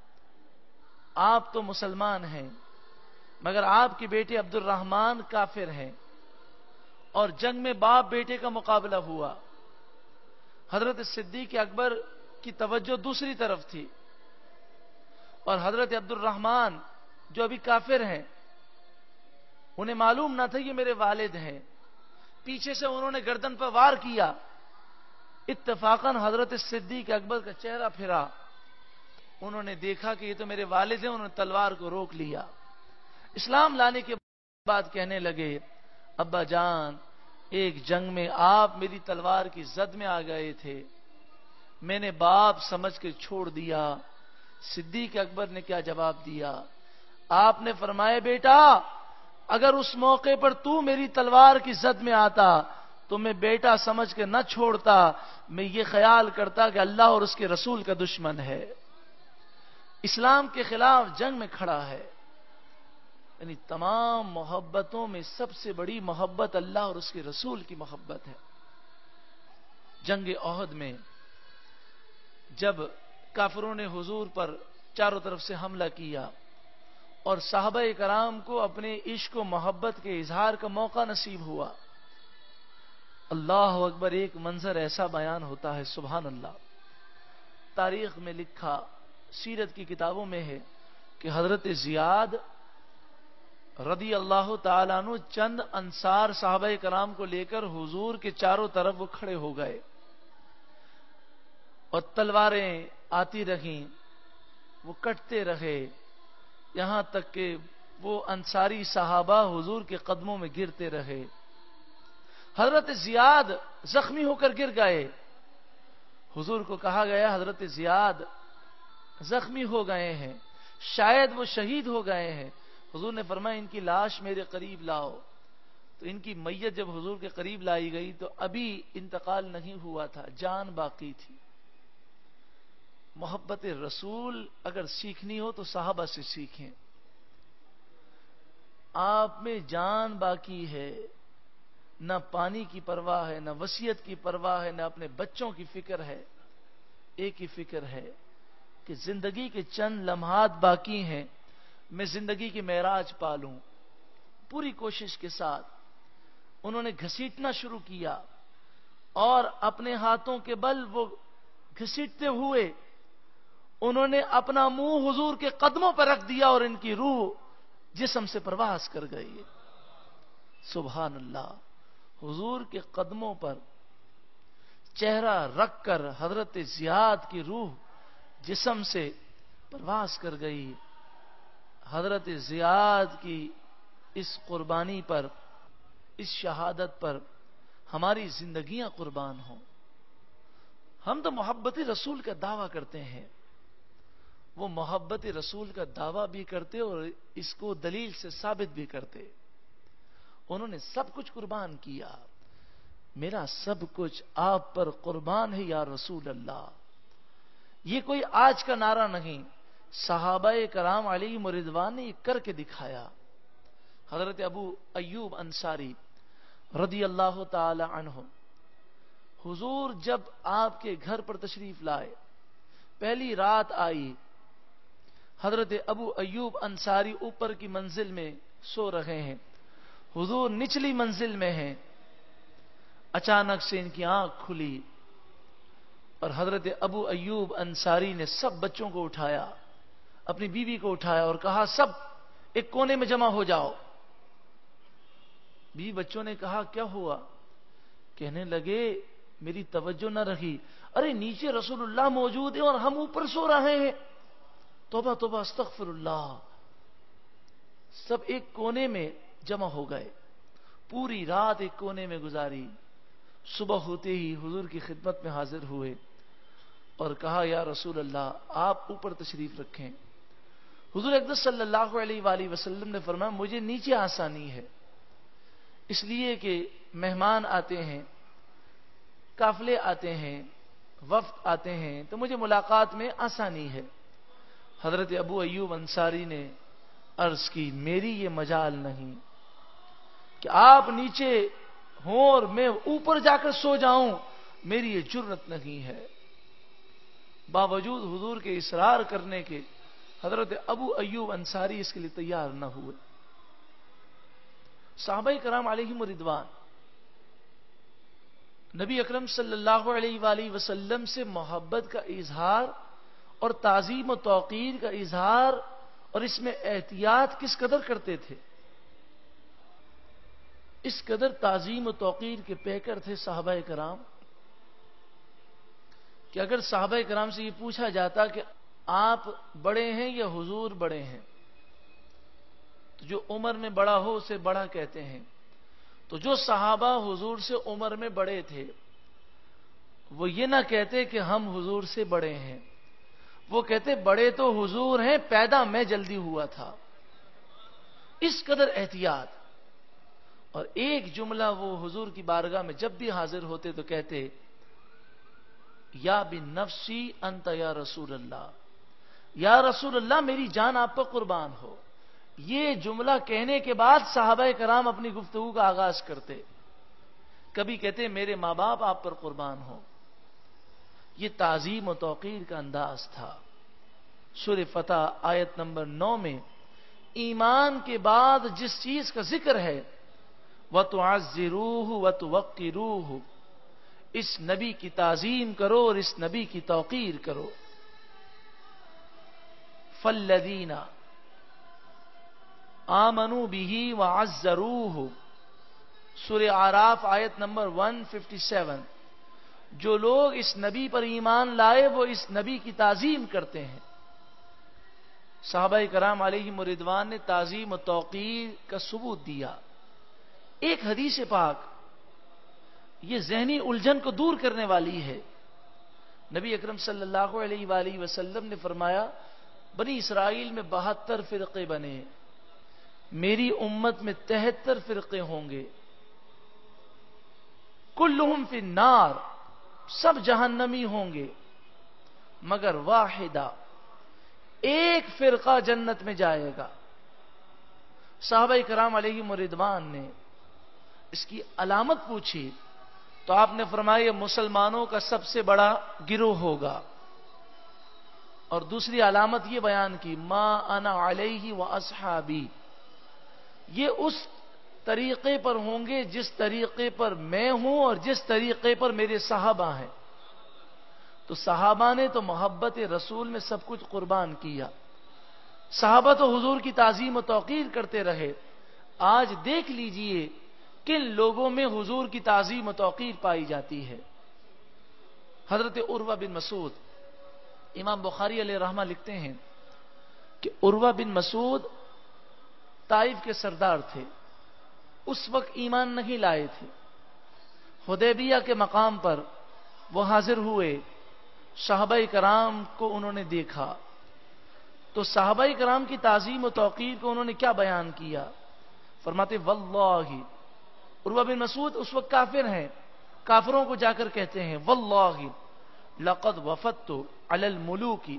آپ تو مسلمان ہیں مگر آپ کے بیٹے عبد الرحمن کافر ہیں، اور جنگ میں باپ بیٹے کا مقابلہ ہوا۔ حضرت صدیق اکبر کی توجہ دوسری طرف تھی، اور حضرت عبد الرحمن جو ابھی کافر ہیں، انہیں معلوم نہ تھا یہ میرے والد ہیں، پیچھے سے انہوں نے گردن پر وار کیا، اتفاقاً حضرت صدیق اکبر کا چہرہ پھرا، انہوں نے دیکھا کہ یہ تو میرے والد ہیں، انہوں نے تلوار کو روک لیا۔ اسلام لانے کے بعد کہنے لگے ابا جان، ایک جنگ میں آپ میری تلوار کی زد میں آ گئے تھے، میں نے باپ سمجھ کے چھوڑ دیا۔ صدیق اکبر نے کیا جواب دیا؟ آپ نے فرمایا بیٹا، اگر اس موقع پر تو میری تلوار کی زد میں آتا تو میں بیٹا سمجھ کے نہ چھوڑتا، میں یہ خیال کرتا کہ اللہ اور اس کے رسول کا دشمن ہے، اسلام کے خلاف جنگ میں کھڑا ہے۔ یعنی تمام محبتوں میں سب سے بڑی محبت اللہ اور اس کے رسول کی محبت ہے۔ جنگ احد میں جب کافروں نے حضور پر چاروں طرف سے حملہ کیا اور صحابہ کرام کو اپنے عشق و محبت کے اظہار کا موقع نصیب ہوا، اللہ اکبر، ایک منظر ایسا بیان ہوتا ہے سبحان اللہ، تاریخ میں لکھا، سیرت کی کتابوں میں ہے کہ حضرت زیاد رضی اللہ تعالیٰ عنہ چند انصار صحابہ کرام کو لے کر حضور کے چاروں طرف وہ کھڑے ہو گئے اور تلواریں آتی رہیں، وہ کٹتے رہے، یہاں تک کہ وہ انصاری صحابہ حضور کے قدموں میں گرتے رہے. حضرت زیاد زخمی ہو کر گر گئے. حضور کو کہا گیا حضرت زیاد زخمی ہو گئے ہیں, شاید وہ شہید ہو گئے ہیں. حضور نے فرمایا ان کی لاش میرے قریب لاؤ. تو ان کی میت جب حضور کے قریب لائی گئی تو ابھی انتقال نہیں ہوا تھا, جان باقی تھی. محبت رسول اگر سیکھنی ہو تو صحابہ سے سیکھیں. آپ میں جان باقی ہے, نہ پانی کی پرواہ ہے, نہ وصیت کی پرواہ ہے, نہ اپنے بچوں کی فکر ہے. ایک ہی فکر ہے کہ زندگی کے چند لمحات باقی ہیں, میں زندگی کی معراج پالوں. پوری کوشش کے ساتھ انہوں نے گھسیٹنا شروع کیا اور اپنے ہاتھوں کے بل وہ گھسیٹتے ہوئے انہوں نے اپنا منہ حضور کے قدموں پر رکھ دیا اور ان کی روح جسم سے پرواز کر گئی. سبحان اللہ. حضور کے قدموں پر چہرہ رکھ کر حضرت زیاد کی روح جسم سے پرواز کر گئی. حضرت زیاد کی اس قربانی پر, اس شہادت پر ہماری زندگیاں قربان ہوں. ہم تو محبت رسول کا دعویٰ کرتے ہیں, وہ محبت رسول کا دعویٰ بھی کرتے اور اس کو دلیل سے ثابت بھی کرتے. انہوں نے سب کچھ قربان کیا. میرا سب کچھ آپ پر قربان ہے یا رسول اللہ. یہ کوئی آج کا نعرہ نہیں, صحابہ کرام علیہم رضوان نے کر کے دکھایا. حضرت ابو ایوب انصاری رضی اللہ تعالی عنہ, حضور جب آپ کے گھر پر تشریف لائے, پہلی رات آئی, حضرت ابو ایوب انصاری اوپر کی منزل میں سو رہے ہیں, حضور نچلی منزل میں ہیں. اچانک سے ان کی آنکھ کھلی اور حضرت ابو ایوب انصاری نے سب بچوں کو اٹھایا, اپنی بیوی کو اٹھایا اور کہا سب ایک کونے میں جمع ہو جاؤ. بیوی بچوں نے کہا کیا ہوا؟ کہنے لگے میری توجہ نہ رہی, ارے نیچے رسول اللہ موجود ہے اور ہم اوپر سو رہے ہیں. توبہ توبہ استغفر اللہ. سب ایک کونے میں جمع ہو گئے, پوری رات ایک کونے میں گزاری. صبح ہوتے ہی حضور کی خدمت میں حاضر ہوئے اور کہا یا رسول اللہ آپ اوپر تشریف رکھیں. حضور اقدس صلی اللہ علیہ وآلہ وسلم نے فرمایا مجھے نیچے آسانی ہے, اس لیے کہ مہمان آتے ہیں, قافلے آتے ہیں, وفد آتے ہیں, تو مجھے ملاقات میں آسانی ہے. حضرت ابو ایوب انصاری نے عرض کی میری یہ مجال نہیں کہ آپ نیچے ہوں اور میں اوپر جا کر سو جاؤں, میری یہ جرت نہیں ہے. باوجود حضور کے اصرار کرنے کے حضرت ابو ایوب انصاری اس کے لیے تیار نہ ہوئے. صحابہ کرام علیہم رضوان نبی اکرم صلی اللہ علیہ وآلہ وسلم سے محبت کا اظہار اور تعظیم و توقیر کا اظہار اور اس میں احتیاط کس قدر کرتے تھے. اس قدر تعظیم و توقیر کے پیکر تھے صحابہ کرام کہ اگر صحابہ کرام سے یہ پوچھا جاتا کہ آپ بڑے ہیں یا حضور بڑے ہیں, تو جو عمر میں بڑا ہو اسے بڑا کہتے ہیں. تو جو صحابہ حضور سے عمر میں بڑے تھے وہ یہ نہ کہتے کہ ہم حضور سے بڑے ہیں, وہ کہتے بڑے تو حضور ہیں, پیدا میں جلدی ہوا تھا. اس قدر احتیاط. اور ایک جملہ وہ حضور کی بارگاہ میں جب بھی حاضر ہوتے تو کہتے یا بنفسی انت یا رسول اللہ, یا رسول اللہ میری جان آپ پر قربان ہو. یہ جملہ کہنے کے بعد صحابہ کرام اپنی گفتگو کا آغاز کرتے. کبھی کہتے میرے ماں باپ آپ پر قربان ہو. یہ تعظیم و توقیر کا انداز تھا. سورہ فتح آیت نمبر 9 میں ایمان کے بعد جس چیز کا ذکر ہے وَتُعَزِّرُوهُ وَتُوَقِّرُوهُ, اس نبی کی تعظیم کرو اور اس نبی کی توقیر کرو. فَالَّذِينَ آمَنُوا بِهِ وَعَزَّرُوهُ, سورہ اعراف آیت نمبر 157, جو لوگ اس نبی پر ایمان لائے وہ اس نبی کی تعظیم کرتے ہیں. صحابہ کرام علیہم رضوان نے تعظیم و توقیر کا ثبوت دیا. ایک حدیث پاک یہ ذہنی الجھن کو دور کرنے والی ہے. نبی اکرم صلی اللہ علیہ وآلہ وسلم نے فرمایا بنی اسرائیل میں 72 فرقے بنے، میری امت میں 73 فرقے ہوں گے، کلہم فی النار، سب جہنمی ہوں گے، مگر واحدہ، ایک فرقہ جنت میں جائے گا. صحابہ کرام علیہم رضوان نے اس کی علامت پوچھی تو آپ نے فرمایا یہ مسلمانوں کا سب سے بڑا گروہ ہوگا. اور دوسری علامت یہ بیان کی ما انا علیہ و اصحابی، یہ اس طریقے پر ہوں گے جس طریقے پر میں ہوں اور جس طریقے پر میرے صحابہ ہیں. تو صحابہ نے تو محبت رسول میں سب کچھ قربان کیا. صحابہ تو حضور کی تعظیم و توقیر کرتے رہے. آج دیکھ لیجئے کن لوگوں میں حضور کی تعظیم و توقیر پائی جاتی ہے. حضرت عروہ بن مسعود، امام بخاری علیہ رحمہ لکھتے ہیں کہ عروہ بن مسعود طائف کے سردار تھے. اس وقت ایمان نہیں لائے تھے. حدیبیہ کے مقام پر وہ حاضر ہوئے. صحابہ کرام کو انہوں نے دیکھا تو صحابہ کرام کی تعظیم و توقیر کو انہوں نے کیا بیان کیا؟ فرماتے واللہ، عروہ بن مسعود اس وقت کافر ہیں، کافروں کو جا کر کہتے ہیں واللہ لقد وفدت علی الملوک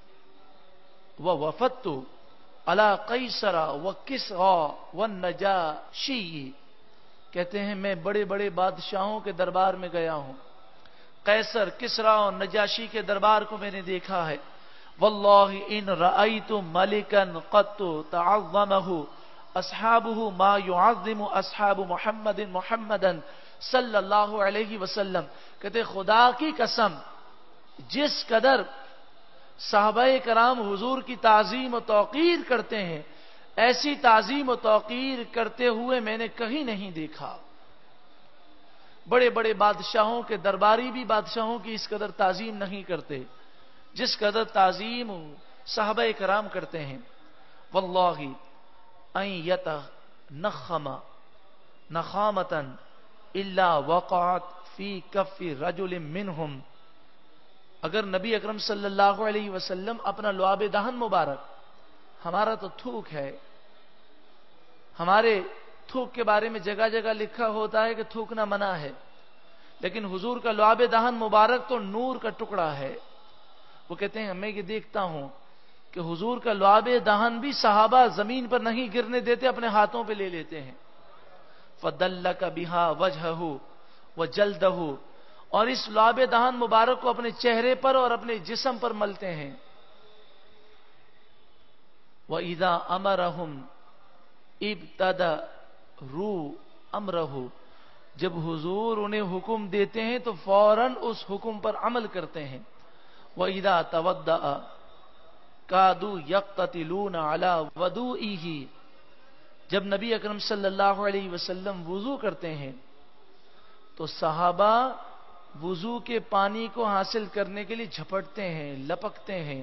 ووفدت علی قیصر وکسری والنجاشی، کہتے ہیں میں بڑے بڑے بادشاہوں کے دربار میں گیا ہوں، قیصر، کسریٰ اور نجاشی کے دربار کو میں نے دیکھا ہے. واللہ ان رأیت ملکا قط تعظمہ اصحابہ ما يعظم اصحاب محمدا صلی اللہ علیہ وسلم، کہتے خدا کی قسم جس قدر صحابہ کرام حضور کی تعظیم و توقیر کرتے ہیں ایسی تعظیم و توقیر کرتے ہوئے میں نے کہیں نہیں دیکھا. بڑے بڑے بادشاہوں کے درباری بھی بادشاہوں کی اس قدر تعظیم نہیں کرتے جس قدر تعظیم صحابہ کرام کرتے ہیں. واللہ ان یتنخم نخامتا الا وقعت فی کف رجل منہم، اگر نبی اکرم صلی اللہ علیہ وسلم اپنا لعاب دہن مبارک، ہمارا تو تھوک ہے، ہمارے تھوک کے بارے میں جگہ جگہ لکھا ہوتا ہے کہ تھوکنا منع ہے، لیکن حضور کا لعاب دہن مبارک تو نور کا ٹکڑا ہے. وہ کہتے ہیں میں یہ دیکھتا ہوں کہ حضور کا لعاب دہن بھی صحابہ زمین پر نہیں گرنے دیتے، اپنے ہاتھوں پہ لے لیتے ہیں. فَدَلَّكَ بِهَا وَجْهَهُ وَجَلْدَهُ، اور اس لعاب دہن مبارک کو اپنے چہرے پر اور اپنے جسم پر ملتے ہیں. وَإِذَا أَمَرَهُمْ ابْتَدَرُوا أَمْرَهُ، جب حضور انہیں حکم دیتے ہیں تو فوراً اس حکم پر عمل کرتے ہیں. وَإِذَا تَوَضَّأَ كَادُوا يَقْتَتِلُونَ عَلَى وَضُوئِهِ، جب نبی اکرم صلی اللہ علیہ وسلم وضو کرتے ہیں تو صحابہ وضو کے پانی کو حاصل کرنے کے لیے جھپٹتے ہیں، لپکتے ہیں،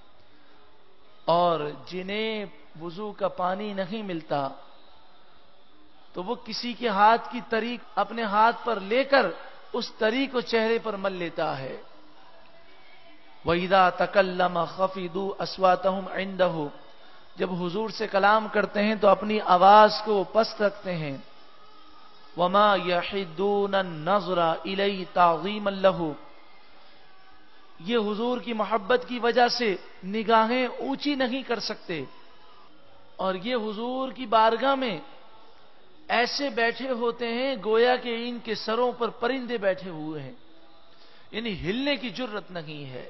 اور جنہیں وضو کا پانی نہیں ملتا تو وہ کسی کے ہاتھ کی تری اپنے ہاتھ پر لے کر اس تری کو چہرے پر مل لیتا ہے. وَإِذَا تَكَلَّمَ خَفِضُوا أَصْوَاتَهُمْ عِنْدَهُ، جب حضور سے کلام کرتے ہیں تو اپنی آواز کو پست رکھتے ہیں. وَمَا يَحِدُّونَ النَّظْرَ إِلَيْهِ تَعْظِيمًا لَهُ، یہ حضور کی محبت کی وجہ سے نگاہیں اونچی نہیں کر سکتے، اور یہ حضور کی بارگاہ میں ایسے بیٹھے ہوتے ہیں گویا کہ ان کے سروں پر پرندے بیٹھے ہوئے ہیں، یعنی ہلنے کی جرت نہیں ہے.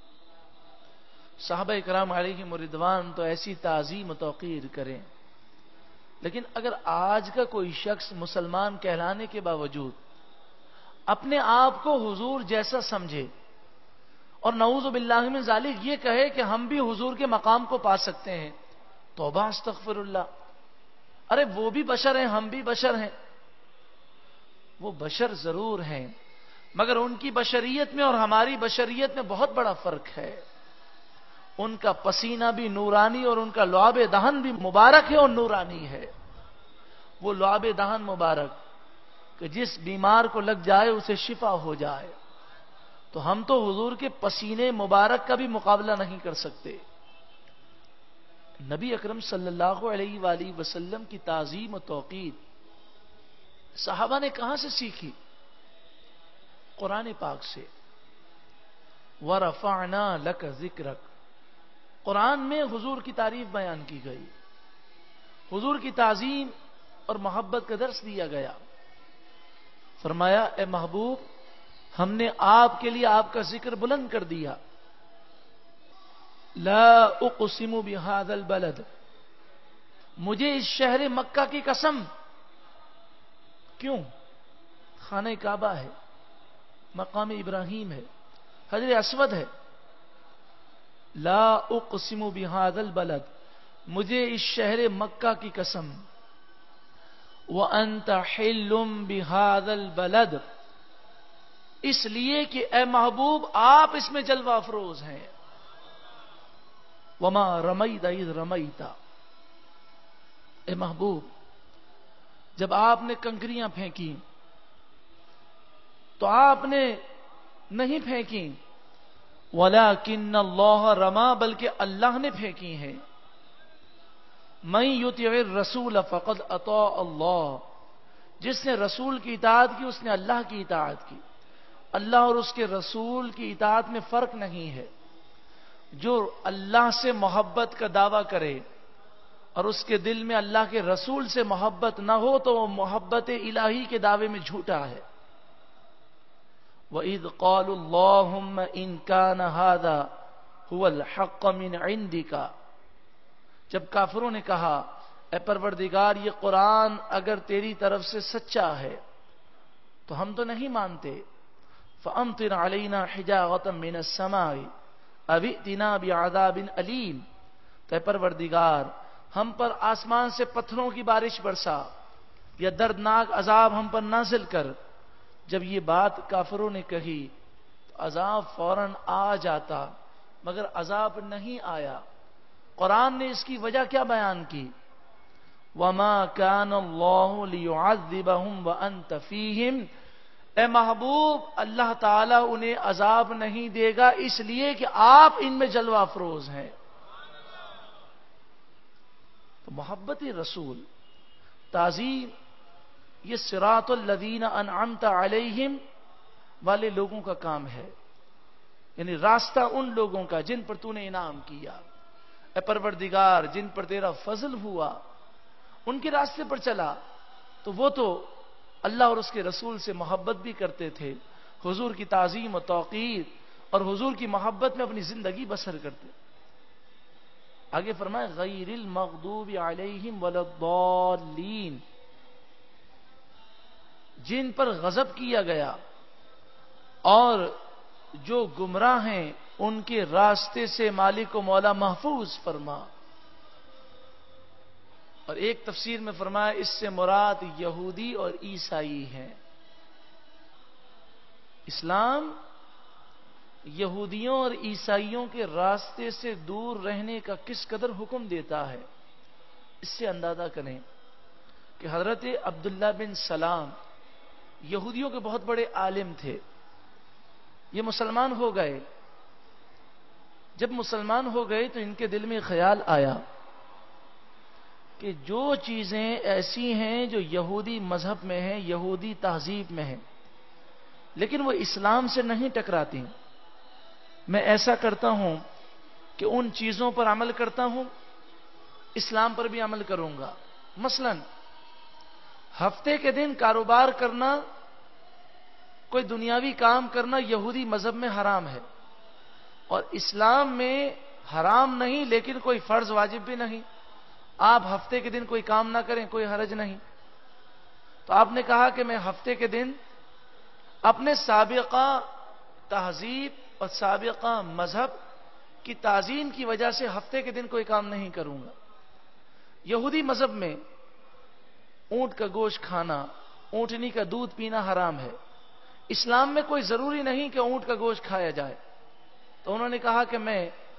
صحابہ کرام علیہم رضوان تو ایسی تعظیم و توقیر کریں، لیکن اگر آج کا کوئی شخص مسلمان کہلانے کے باوجود اپنے آپ کو حضور جیسا سمجھے اور نعوذ باللہ من ذالک یہ کہے کہ ہم بھی حضور کے مقام کو پا سکتے ہیں، توبہ استغفر اللہ. ارے وہ بھی بشر ہیں، ہم بھی بشر ہیں. وہ بشر ضرور ہیں مگر ان کی بشریت میں اور ہماری بشریت میں بہت بڑا فرق ہے. ان کا پسینہ بھی نورانی اور ان کا لعاب دہن بھی مبارک ہے اور نورانی ہے. وہ لعاب دہن مبارک کہ جس بیمار کو لگ جائے اسے شفا ہو جائے. تو ہم تو حضور کے پسینے مبارک کا بھی مقابلہ نہیں کر سکتے. نبی اکرم صلی اللہ علیہ وآلہ وسلم کی تعظیم و توقیر صحابہ نے کہاں سے سیکھی؟ قرآن پاک سے. وَرَفَعْنَا لَكَ ذِكْرَكَ. قرآن میں حضور کی تعریف بیان کی گئی، حضور کی تعظیم اور محبت کا درس دیا گیا. فرمایا اے محبوب، ہم نے آپ کے لیے آپ کا ذکر بلند کر دیا. لا اقسم بهذا البلد. مجھے اس شہر مکہ کی قسم. کیوں؟ خانہ کعبہ ہے، مقام ابراہیم ہے، حجر اسود ہے. لا اقسم بهذا البلد. مجھے اس شہر مکہ کی قسم. وانت حل بهذا البلد. اس لیے کہ اے محبوب آپ اس میں جلوہ افروز ہیں. وما رمیت اذ رمیت. اے محبوب، جب آپ نے کنکریاں پھینکی تو آپ نے نہیں پھینکی، ولیکن اللہ رما، بلکہ اللہ نے پھینکی ہیں. من یطع الرسول فقد اطاع اللہ. جس نے رسول کی اطاعت کی اس نے اللہ کی اطاعت کی. اللہ اور اس کے رسول کی اطاعت میں فرق نہیں ہے. جو اللہ سے محبت کا دعویٰ کرے اور اس کے دل میں اللہ کے رسول سے محبت نہ ہو تو وہ محبت الہی کے دعوے میں جھوٹا ہے. وَإِذْ قَالُوا اللَّهُمَّ إِنْ كَانَ هَذَا هُوَ الْحَقَّ مِنْ عِنْدِكَ. جب کافروں نے کہا اے پروردگار یہ قرآن اگر تیری طرف سے سچا ہے تو ہم تو نہیں مانتے. فَأَمْطِرْ عَلَيْنَا حِجَارَةً مِنَ السَّمَاءِ أَوْ ائْتِنَا بِعَذَابٍ أَلِيمٍ. تو اے پروردگار ہم پر آسمان سے پتھروں کی بارش برسا یا دردناک عذاب ہم پر نازل کر. جب یہ بات کافروں نے کہی تو عذاب فوراً آ جاتا، مگر عذاب نہیں آیا. قرآن نے اس کی وجہ کیا بیان کی؟ وَمَا كَانَ اللَّهُ لِيُعَذِّبَهُمْ وَأَنْتَ فِيهِمْ. اے محبوب اللہ تعالیٰ انہیں عذاب نہیں دے گا اس لیے کہ آپ ان میں جلوہ افروز ہیں. تو محبت رسول، تعظیم، یہ صراط الذین انعمت علیہم والے لوگوں کا کام ہے. یعنی راستہ ان لوگوں کا جن پر تو نے انعام کیا. اے پروردگار جن پر تیرا فضل ہوا ان کے راستے پر چلا تو وہ تو اللہ اور اس کے رسول سے محبت بھی کرتے تھے، حضور کی تعظیم و توقیر اور حضور کی محبت میں اپنی زندگی بسر کرتے. آگے فرمائے غیر المغضوب علیہم ولا الضالین. جن پر غضب کیا گیا اور جو گمراہ ہیں ان کے راستے سے مالک و مولا محفوظ فرما. اور ایک تفسیر میں فرمایا اس سے مراد یہودی اور عیسائی ہیں. اسلام یہودیوں اور عیسائیوں کے راستے سے دور رہنے کا کس قدر حکم دیتا ہے اس سے اندازہ کریں کہ حضرت عبداللہ بن سلام یہودیوں کے بہت بڑے عالم تھے. یہ مسلمان ہو گئے. جب مسلمان ہو گئے تو ان کے دل میں خیال آیا کہ جو چیزیں ایسی ہیں جو یہودی مذہب میں ہیں، یہودی تہذیب میں ہیں، لیکن وہ اسلام سے نہیں ٹکراتی، میں ایسا کرتا ہوں کہ ان چیزوں پر عمل کرتا ہوں، اسلام پر بھی عمل کروں گا. مثلا ہفتے کے دن کاروبار کرنا، کوئی دنیاوی کام کرنا یہودی مذہب میں حرام ہے اور اسلام میں حرام نہیں لیکن کوئی فرض واجب بھی نہیں. آپ ہفتے کے دن کوئی کام نہ کریں، کوئی حرج نہیں. تو آپ نے کہا کہ میں ہفتے کے دن اپنے سابقہ تہذیب اور سابقہ مذہب کی تعظیم کی وجہ سے ہفتے کے دن کوئی کام نہیں کروں گا. یہودی مذہب میں اونٹ کا گوشت کھانا، اونٹنی کا دودھ پینا حرام ہے. اسلام میں کوئی ضروری نہیں کہ اونٹ کا گوشت کھایا جائے. تو انہوں نے کہا کہ میں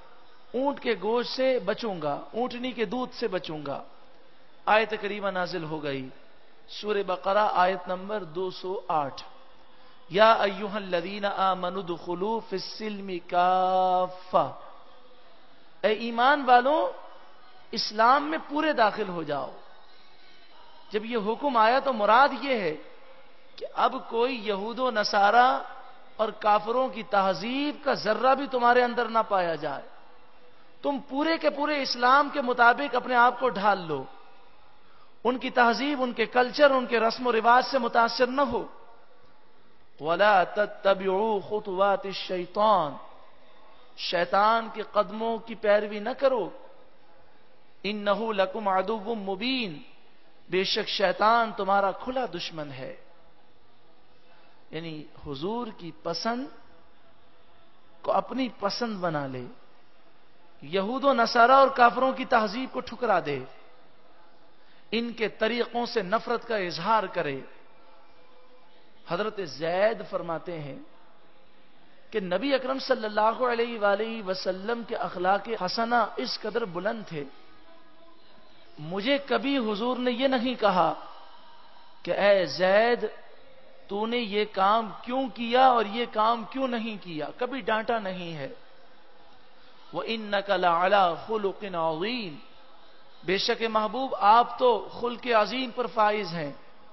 اونٹ کے گوشت سے بچوں گا، اونٹنی کے دودھ سے بچوں گا۔ آیت کریمہ نازل ہو گئی، سورہ بقرہ آیت نمبر 208۔ یا ایھا الذین آمنوا ادخلوا فی السلم کافہ، اے ایمان والوں اسلام میں پورے داخل ہو جاؤ۔ جب یہ حکم آیا تو مراد یہ ہے کہ اب کوئی یہود و نصارہ اور کافروں کی تہذیب کا ذرہ بھی تمہارے اندر نہ پایا جائے، تم پورے کے پورے اسلام کے مطابق اپنے آپ کو ڈھال لو، ان کی تہذیب، ان کے کلچر، ان کے رسم و رواج سے متاثر نہ ہو۔ وَلَا تَتَّبِعُوا خُطُوَاتِ الشَّيْطَانِ، شیطان کے قدموں کی پیروی نہ کرو۔ اِنَّهُ لَكُمْ عَدُوٌّ مُبِينٌ، بے شک شیطان تمہارا کھلا دشمن ہے۔ یعنی حضور کی پسند کو اپنی پسند بنا لے، یہود و نصارہ اور کافروں کی تہذیب کو ٹھکرا دے، ان کے طریقوں سے نفرت کا اظہار کرے۔ حضرت زید فرماتے ہیں کہ نبی اکرم صلی اللہ علیہ وآلہ وسلم کے اخلاق حسنہ اس قدر بلند تھے، مجھے کبھی حضور نے یہ نہیں کہا کہ اے زید تو نے یہ کام کیوں کیا اور یہ کام کیوں نہیں کیا، کبھی ڈانٹا نہیں ہے۔ وَإِنَّكَ لَعَلَىٰ خُلُقٍ عَظِيمٍ، بے شک محبوب آپ تو خلق عظیم پر فائز ہیں۔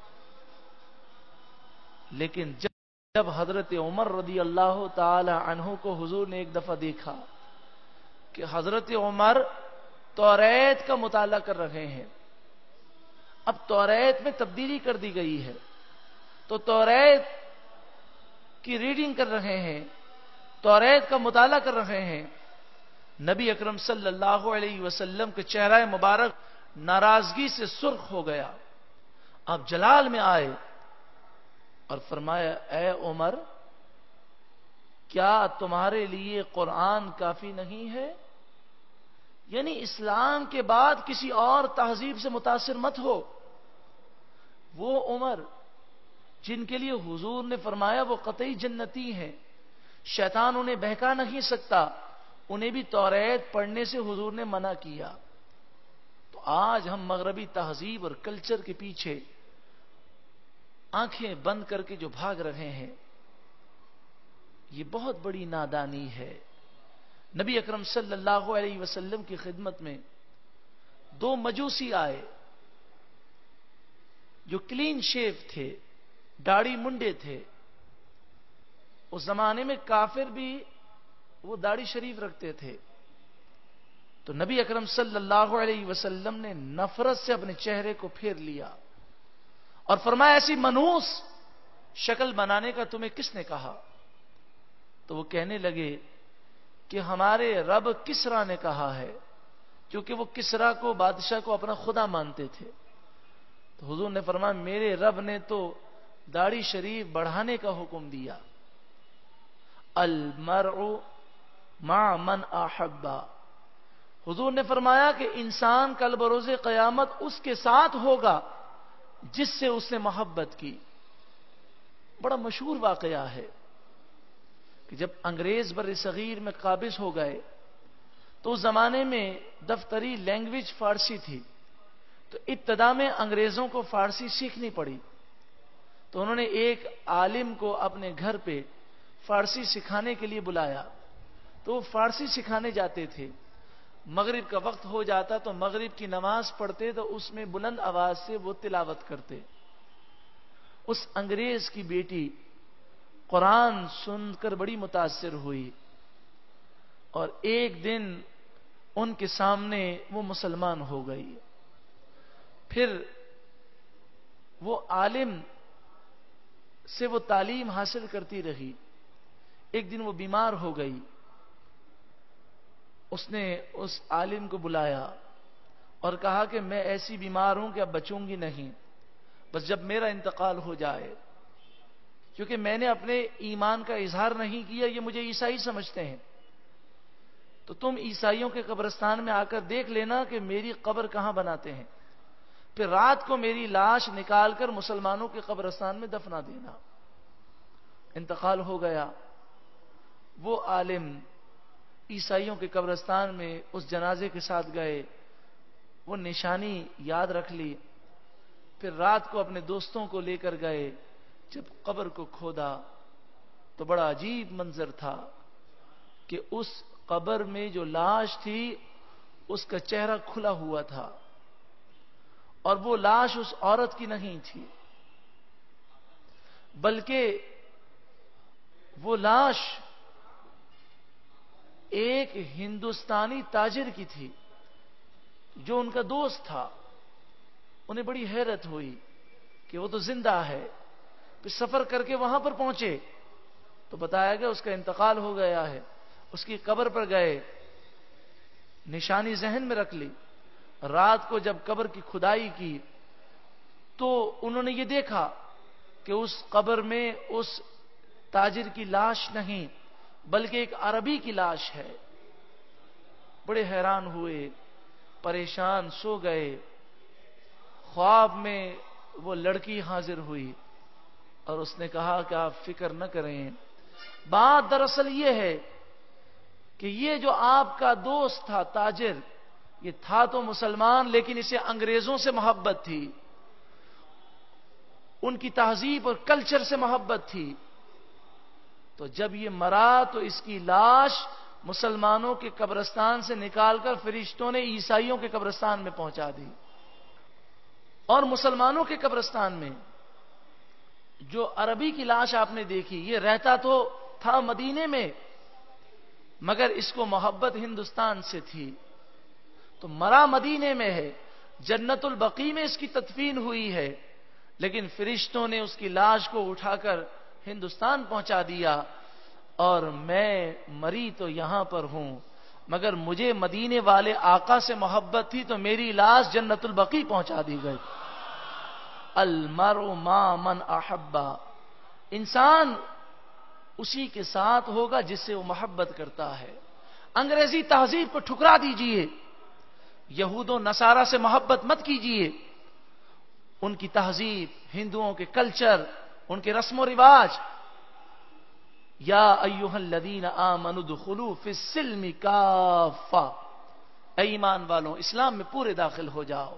لیکن جب حضرت عمر رضی اللہ تعالی عنہ کو حضور نے ایک دفعہ دیکھا کہ حضرت عمر توریت کا مطالعہ کر رہے ہیں، اب توریت میں تبدیلی کر دی گئی ہے تو توریت کی ریڈنگ کر رہے ہیں، توریت کا مطالعہ کر رہے ہیں، نبی اکرم صلی اللہ علیہ وسلم کے چہرہ مبارک ناراضگی سے سرخ ہو گیا۔ آپ جلال میں آئے اور فرمایا اے عمر، کیا تمہارے لیے قرآن کافی نہیں ہے؟ یعنی اسلام کے بعد کسی اور تہذیب سے متاثر مت ہو۔ وہ عمر جن کے لیے حضور نے فرمایا وہ قطعی جنتی ہیں، شیطان انہیں بہکا نہیں سکتا، انہیں بھی توریت پڑھنے سے حضور نے منع کیا۔ تو آج ہم مغربی تہذیب اور کلچر کے پیچھے آنکھیں بند کر کے جو بھاگ رہے ہیں، یہ بہت بڑی نادانی ہے۔ نبی اکرم صلی اللہ علیہ وسلم کی خدمت میں دو مجوسی آئے جو کلین شیو تھے، داڑھی منڈے تھے۔ اس زمانے میں کافر بھی وہ داڑھی شریف رکھتے تھے۔ تو نبی اکرم صلی اللہ علیہ وسلم نے نفرت سے اپنے چہرے کو پھیر لیا اور فرمایا ایسی منحوس شکل بنانے کا تمہیں کس نے کہا؟ تو وہ کہنے لگے کہ ہمارے رب کسرا نے کہا ہے، کیونکہ وہ کسرا کو، بادشاہ کو اپنا خدا مانتے تھے۔ تو حضور نے فرمایا میرے رب نے تو داڑھی شریف بڑھانے کا حکم دیا۔ المرء مع من احبا، حضور نے فرمایا کہ انسان کل بروز قیامت اس کے ساتھ ہوگا جس سے اس نے محبت کی۔ بڑا مشہور واقعہ ہے کہ جب انگریز بر صغیر میں قابض ہو گئے تو اس زمانے میں دفتری لینگویج فارسی تھی، تو ابتدا میں انگریزوں کو فارسی سیکھنی پڑی۔ تو انہوں نے ایک عالم کو اپنے گھر پہ فارسی سکھانے کے لیے بلایا، تو وہ فارسی سکھانے جاتے تھے۔ مغرب کا وقت ہو جاتا تو مغرب کی نماز پڑھتے تو اس میں بلند آواز سے وہ تلاوت کرتے۔ اس انگریز کی بیٹی قرآن سن کر بڑی متاثر ہوئی اور ایک دن ان کے سامنے وہ مسلمان ہو گئی۔ پھر وہ عالم سے وہ تعلیم حاصل کرتی رہی۔ ایک دن وہ بیمار ہو گئی، اس نے اس عالم کو بلایا اور کہا کہ میں ایسی بیمار ہوں کہ اب بچوں گی نہیں، بس جب میرا انتقال ہو جائے، کیونکہ میں نے اپنے ایمان کا اظہار نہیں کیا، یہ مجھے عیسائی سمجھتے ہیں، تو تم عیسائیوں کے قبرستان میں آ کر دیکھ لینا کہ میری قبر کہاں بناتے ہیں، پھر رات کو میری لاش نکال کر مسلمانوں کے قبرستان میں دفنا دینا۔ انتقال ہو گیا۔ وہ عالم عیسائیوں کے قبرستان میں اس جنازے کے ساتھ گئے، وہ نشانی یاد رکھ لی، پھر رات کو اپنے دوستوں کو لے کر گئے، جب قبر کو کھودا تو بڑا عجیب منظر تھا کہ اس قبر میں جو لاش تھی اس کا چہرہ کھلا ہوا تھا، اور وہ لاش اس عورت کی نہیں تھی، بلکہ وہ لاش ایک ہندوستانی تاجر کی تھی جو ان کا دوست تھا۔ انہیں بڑی حیرت ہوئی کہ وہ تو زندہ ہے۔ پھر سفر کر کے وہاں پر پہنچے تو بتایا گیا اس کا انتقال ہو گیا ہے۔ اس کی قبر پر گئے، نشانی ذہن میں رکھ لی۔ رات کو جب قبر کی کھدائی کی تو انہوں نے یہ دیکھا کہ اس قبر میں اس تاجر کی لاش نہیں بلکہ ایک عربی کی لاش ہے۔ بڑے حیران ہوئے، پریشان، سو گئے۔ خواب میں وہ لڑکی حاضر ہوئی اور اس نے کہا کہ آپ فکر نہ کریں، بات دراصل یہ ہے کہ یہ جو آپ کا دوست تھا تاجر، یہ تھا تو مسلمان لیکن اسے انگریزوں سے محبت تھی، ان کی تہذیب اور کلچر سے محبت تھی، تو جب یہ مرا تو اس کی لاش مسلمانوں کے قبرستان سے نکال کر فرشتوں نے عیسائیوں کے قبرستان میں پہنچا دی۔ اور مسلمانوں کے قبرستان میں جو عربی کی لاش آپ نے دیکھی، یہ رہتا تو تھا مدینے میں مگر اس کو محبت ہندوستان سے تھی، تو مرا مدینے میں ہے، جنت البقیع میں اس کی تدفین ہوئی ہے، لیکن فرشتوں نے اس کی لاش کو اٹھا کر ہندوستان پہنچا دیا، اور میں مری تو یہاں پر ہوں، مگر مجھے مدینے والے آقا سے محبت تھی تو میری لاش جنت البقیع پہنچا دی گئی۔ المرء مع من احبا، انسان اسی کے ساتھ ہوگا جس سے وہ محبت کرتا ہے۔ انگریزی تہذیب کو ٹھکرا دیجئے، یہود و نصارہ سے محبت مت کیجئے، ان کی تہذیب، ہندوؤں کے کلچر، ان کے رسم و رواج۔ یا ایھا الذین آمنوا ادخلوا فی السلم کافہ، اے ایمان والوں اسلام میں پورے داخل ہو جاؤ۔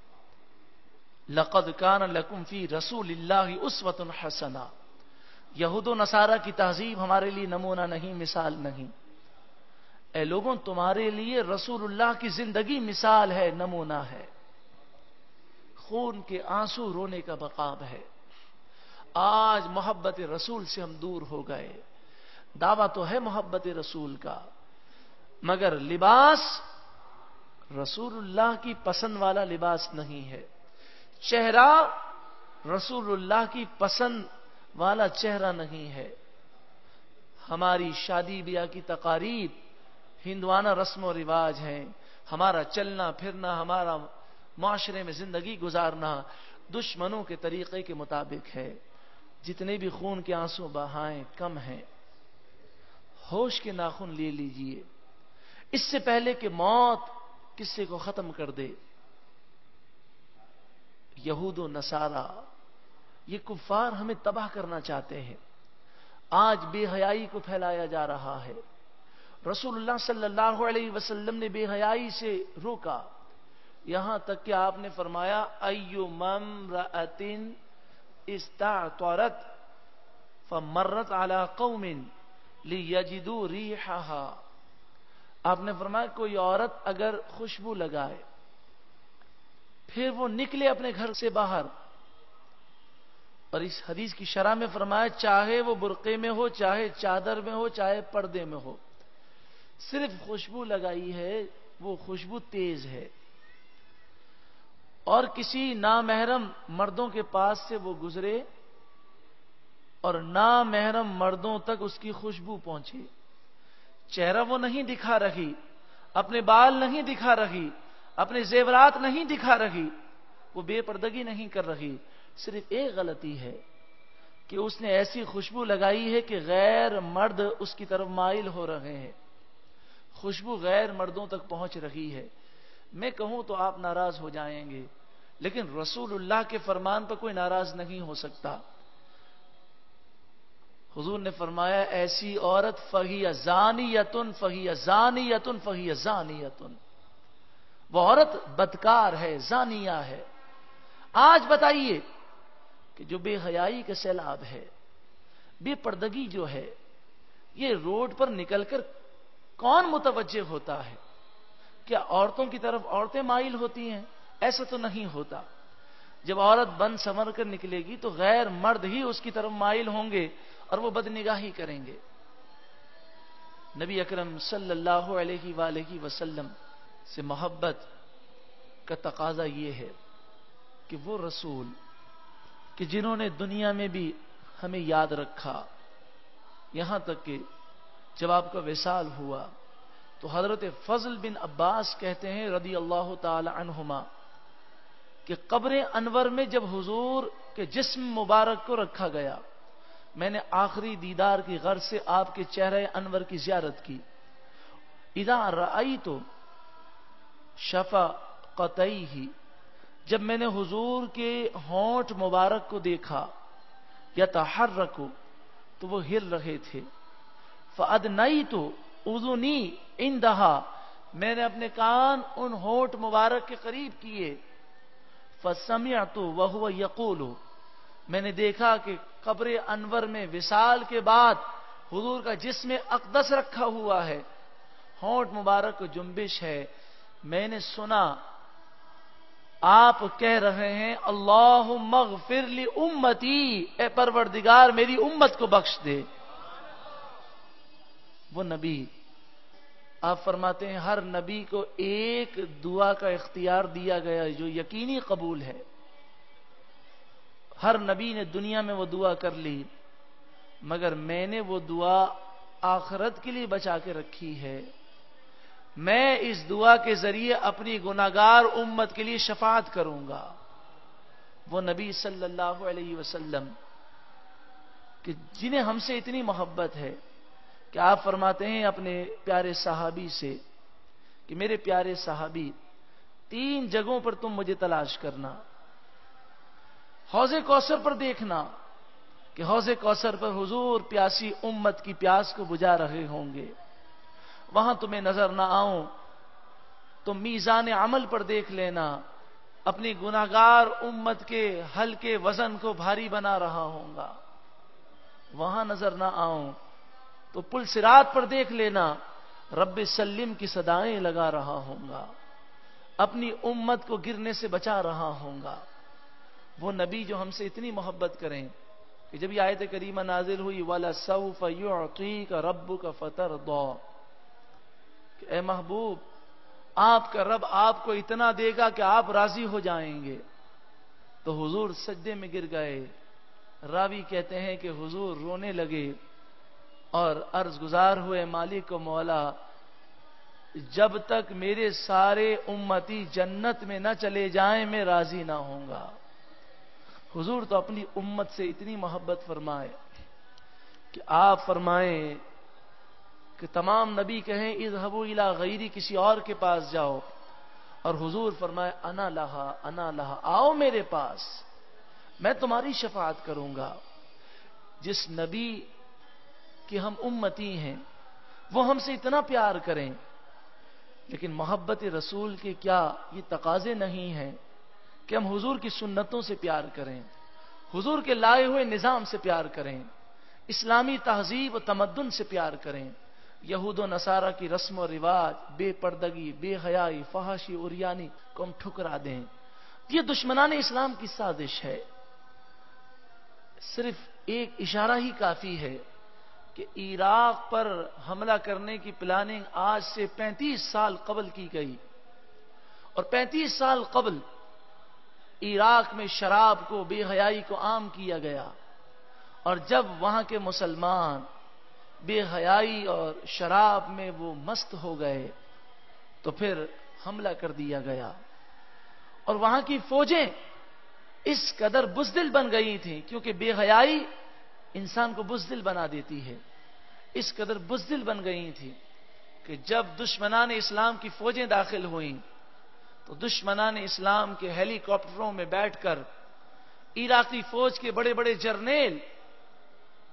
لقد کان لکم فی رسول اللہ اسوۃ حسنہ، یہود و نصارہ کی تہذیب ہمارے لیے نمونہ نہیں، مثال نہیں۔ اے لوگوں تمہارے لیے رسول اللہ کی زندگی مثال ہے، نمونہ ہے۔ خون کے آنسو رونے کا مقام ہے۔ آج محبت رسول سے ہم دور ہو گئے۔ دعویٰ تو ہے محبت رسول کا، مگر لباس رسول اللہ کی پسند والا لباس نہیں ہے، چہرہ رسول اللہ کی پسند والا چہرہ نہیں ہے۔ ہماری شادی بیاہ کی تقاریب ہندوانہ رسم و رواج ہیں، ہمارا چلنا پھرنا، ہمارا معاشرے میں زندگی گزارنا دشمنوں کے طریقے کے مطابق ہے۔ جتنے بھی خون کے آنسو بہائیں کم ہیں۔ ہوش کے ناخن لے لیجئے اس سے پہلے کہ موت قصے کو ختم کر دے۔ یہود و نصارہ، یہ کفار ہمیں تباہ کرنا چاہتے ہیں۔ آج بے حیائی کو پھیلایا جا رہا ہے۔ رسول اللہ صلی اللہ علیہ وسلم نے بے حیائی سے روکا، یہاں تک کہ آپ نے فرمایا ایما امرأۃ استعطرت فمرت علی قوم لیجدوا ریحھا، آپ نے فرمایا کوئی عورت اگر خوشبو لگائے پھر وہ نکلے اپنے گھر سے باہر، اور اس حدیث کی شرح میں فرمایا چاہے وہ برقعے میں ہو، چاہے چادر میں ہو، چاہے پردے میں ہو، صرف خوشبو لگائی ہے، وہ خوشبو تیز ہے، اور کسی نامحرم مردوں کے پاس سے وہ گزرے اور نامحرم مردوں تک اس کی خوشبو پہنچے، چہرہ وہ نہیں دکھا رہی، اپنے بال نہیں دکھا رہی، اپنے زیورات نہیں دکھا رہی، وہ بے پردگی نہیں کر رہی، صرف ایک غلطی ہے کہ اس نے ایسی خوشبو لگائی ہے کہ غیر مرد اس کی طرف مائل ہو رہے ہیں، خوشبو غیر مردوں تک پہنچ رہی ہے۔ میں کہوں تو آپ ناراض ہو جائیں گے، لیکن رسول اللہ کے فرمان پر کوئی ناراض نہیں ہو سکتا۔ حضور نے فرمایا ایسی عورت فہی زانیتن فہی زانیتن فہی زانیتن، وہ عورت بدکار ہے، زانیہ ہے۔ آج بتائیے کہ جو بے حیائی کا سیلاب ہے، بے پردگی جو ہے، یہ روڈ پر نکل کر کون متوجہ ہوتا ہے؟ کیا عورتوں کی طرف عورتیں مائل ہوتی ہیں؟ ایسا تو نہیں ہوتا۔ جب عورت بن سنور کر نکلے گی تو غیر مرد ہی اس کی طرف مائل ہوں گے اور وہ بدنگاہی کریں گے۔ نبی اکرم صلی اللہ علیہ وآلہ وسلم سے محبت کا تقاضا یہ ہے کہ وہ رسول کہ جنہوں نے دنیا میں بھی ہمیں یاد رکھا، یہاں تک کہ جب آپ کا وصال ہوا تو حضرت فضل بن عباس کہتے ہیں رضی اللہ تعالی عنہما کہ قبر انور میں جب حضور کے جسم مبارک کو رکھا گیا، میں نے آخری دیدار کی غرض سے آپ کے چہرے انور کی زیارت کی۔ اذا رأیت شفقتیہ، جب میں نے حضور کے ہونٹ مبارک کو دیکھا، یتحرک، تو وہ ہل رہے تھے، فأدنیت اذنی عندہا، میں نے اپنے کان ان ہونٹ مبارک کے قریب کیے، فسمعت وہو یقول، میں نے دیکھا کہ قبر انور میں وصال کے بعد حضور کا جسم اقدس رکھا ہوا ہے، ہونٹ مبارک کو جنبش ہے، میں نے سنا آپ کہہ رہے ہیں اللہم اغفر لی امتی، اے پروردگار میری امت کو بخش دے۔ وہ نبی، آپ فرماتے ہیں ہر نبی کو ایک دعا کا اختیار دیا گیا جو یقینی قبول ہے۔ ہر نبی نے دنیا میں وہ دعا کر لی، مگر میں نے وہ دعا آخرت کے لیے بچا کے رکھی ہے۔ میں اس دعا کے ذریعے اپنی گناہگار امت کے لیے شفاعت کروں گا۔ وہ نبی صلی اللہ علیہ وسلم کہ جنہیں ہم سے اتنی محبت ہے کہ آپ فرماتے ہیں اپنے پیارے صحابی سے کہ میرے پیارے صحابی، 3 جگہوں پر تم مجھے تلاش کرنا۔ حوض کوثر پر دیکھنا کہ حوض کوثر پر حضور پیاسی امت کی پیاس کو بجھا رہے ہوں گے، وہاں تمہیں نظر نہ آؤں تو میزان عمل پر دیکھ لینا، اپنی گناہگار امت کے ہلکے وزن کو بھاری بنا رہا ہوں گا۔ وہاں نظر نہ آؤں تو پل صراط پر دیکھ لینا، رب سلم کی صدائیں لگا رہا ہوں گا، اپنی امت کو گرنے سے بچا رہا ہوں گا۔ وہ نبی جو ہم سے اتنی محبت کریں کہ جب یہ آیت کریمہ نازل ہوئی وَلَسَوْفَ يُعْطِيكَ رَبُّكَ فَتَرْضَىٰ، کہ اے محبوب آپ کا رب آپ کو اتنا دے گا کہ آپ راضی ہو جائیں گے، تو حضور سجدے میں گر گئے۔ راوی کہتے ہیں کہ حضور رونے لگے اور عرض گزار ہوئے مالک و مولا، جب تک میرے سارے امتی جنت میں نہ چلے جائیں میں راضی نہ ہوں گا۔ حضور تو اپنی امت سے اتنی محبت فرمائے کہ آپ فرمائیں کہ تمام نبی کہیں اذهبوا الی غیری، کسی اور کے پاس جاؤ، اور حضور فرمائے انا لہا انا لہا، آؤ میرے پاس، میں تمہاری شفاعت کروں گا۔ جس نبی کہ ہم امتی ہیں وہ ہم سے اتنا پیار کریں، لیکن محبت رسول کے کیا یہ تقاضے نہیں ہیں کہ ہم حضور کی سنتوں سے پیار کریں، حضور کے لائے ہوئے نظام سے پیار کریں، اسلامی تہذیب و تمدن سے پیار کریں، یہود و نصارہ کی رسم و رواج، بے پردگی، بے حیائی، فحاشی، عریانی کو ہم ٹھکرا دیں۔ یہ دشمنان اسلام کی سازش ہے۔ صرف ایک اشارہ ہی کافی ہے کہ عراق پر حملہ کرنے کی پلاننگ آج سے 35 سال قبل کی گئی، اور 35 سال قبل عراق میں شراب کو، بے حیائی کو عام کیا گیا، اور جب وہاں کے مسلمان بے حیائی اور شراب میں وہ مست ہو گئے تو پھر حملہ کر دیا گیا، اور وہاں کی فوجیں اس قدر بزدل بن گئی تھیں، کیونکہ بے حیائی انسان کو بزدل بنا دیتی ہے، اس قدر بزدل بن گئی تھی کہ جب دشمنان اسلام کی فوجیں داخل ہوئیں تو دشمنان اسلام کے ہیلی کاپٹروں میں بیٹھ کر عراقی فوج کے بڑے بڑے جرنیل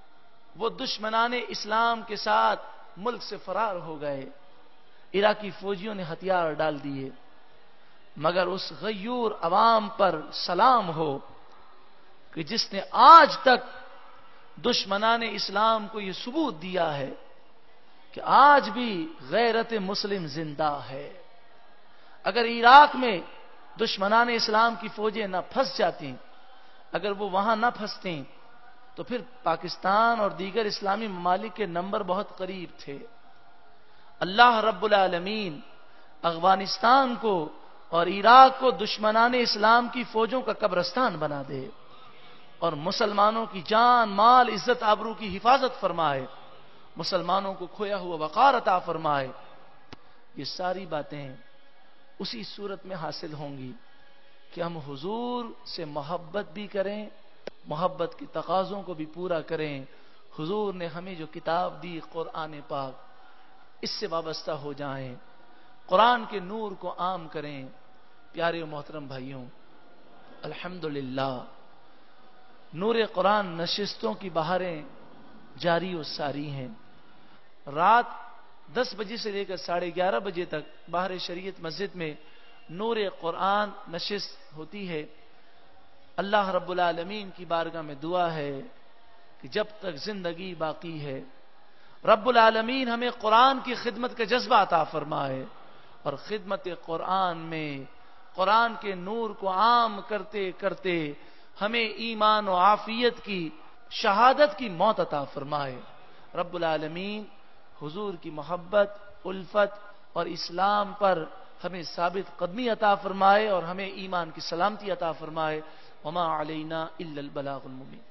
وہ دشمنان اسلام کے ساتھ ملک سے فرار ہو گئے، عراقی فوجیوں نے ہتھیار ڈال دیے، مگر اس غیور عوام پر سلام ہو کہ جس نے آج تک دشمنان اسلام کو یہ ثبوت دیا ہے کہ آج بھی غیرت مسلم زندہ ہے۔ اگر عراق میں دشمنان اسلام کی فوجیں نہ پھنس جاتی، اگر وہ وہاں نہ پھنستے تو پھر پاکستان اور دیگر اسلامی ممالک کے نمبر بہت قریب تھے۔ اللہ رب العالمین افغانستان کو اور عراق کو دشمنان اسلام کی فوجوں کا قبرستان بنا دے اور مسلمانوں کی جان، مال، عزت، آبرو کی حفاظت فرمائے، مسلمانوں کو کھویا ہوا وقار عطا فرمائے۔ یہ ساری باتیں اسی صورت میں حاصل ہوں گی کہ ہم حضور سے محبت بھی کریں، محبت کے تقاضوں کو بھی پورا کریں۔ حضور نے ہمیں جو کتاب دی قرآن پاک، اس سے وابستہ ہو جائیں، قرآن کے نور کو عام کریں۔ پیارے و محترم بھائیوں، الحمدللہ نور قرآن نشستوں کی بہاریں جاری و ساری ہیں۔ رات 10 بجے سے لے کر 11:30 بجے تک باہر شریعت مسجد میں نور قرآن نشست ہوتی ہے۔ اللہ رب العالمین کی بارگاہ میں دعا ہے کہ جب تک زندگی باقی ہے رب العالمین ہمیں قرآن کی خدمت کا جذبہ عطا فرمائے، اور خدمت قرآن میں قرآن کے نور کو عام کرتے کرتے ہمیں ایمان و عافیت کی، شہادت کی موت عطا فرمائے۔ رب العالمین حضور کی محبت، الفت اور اسلام پر ہمیں ثابت قدمی عطا فرمائے اور ہمیں ایمان کی سلامتی عطا فرمائے۔ وما علینا الا البلاغ المبین۔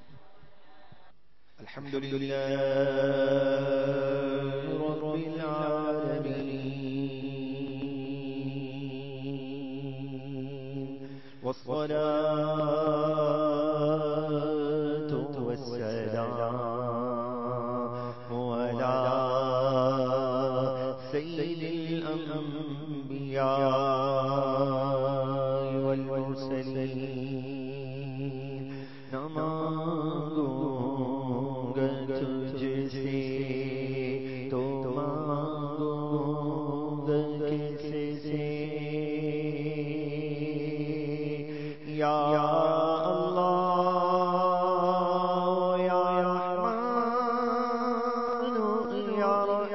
الحمدللہ رب العالمین والصلاة والسلام علی سید الانبیاء والمرسلین۔ نہ مانگوں گا تجھ سے تو مانگوں گا کس سے، یا اللہ یا رحمان یا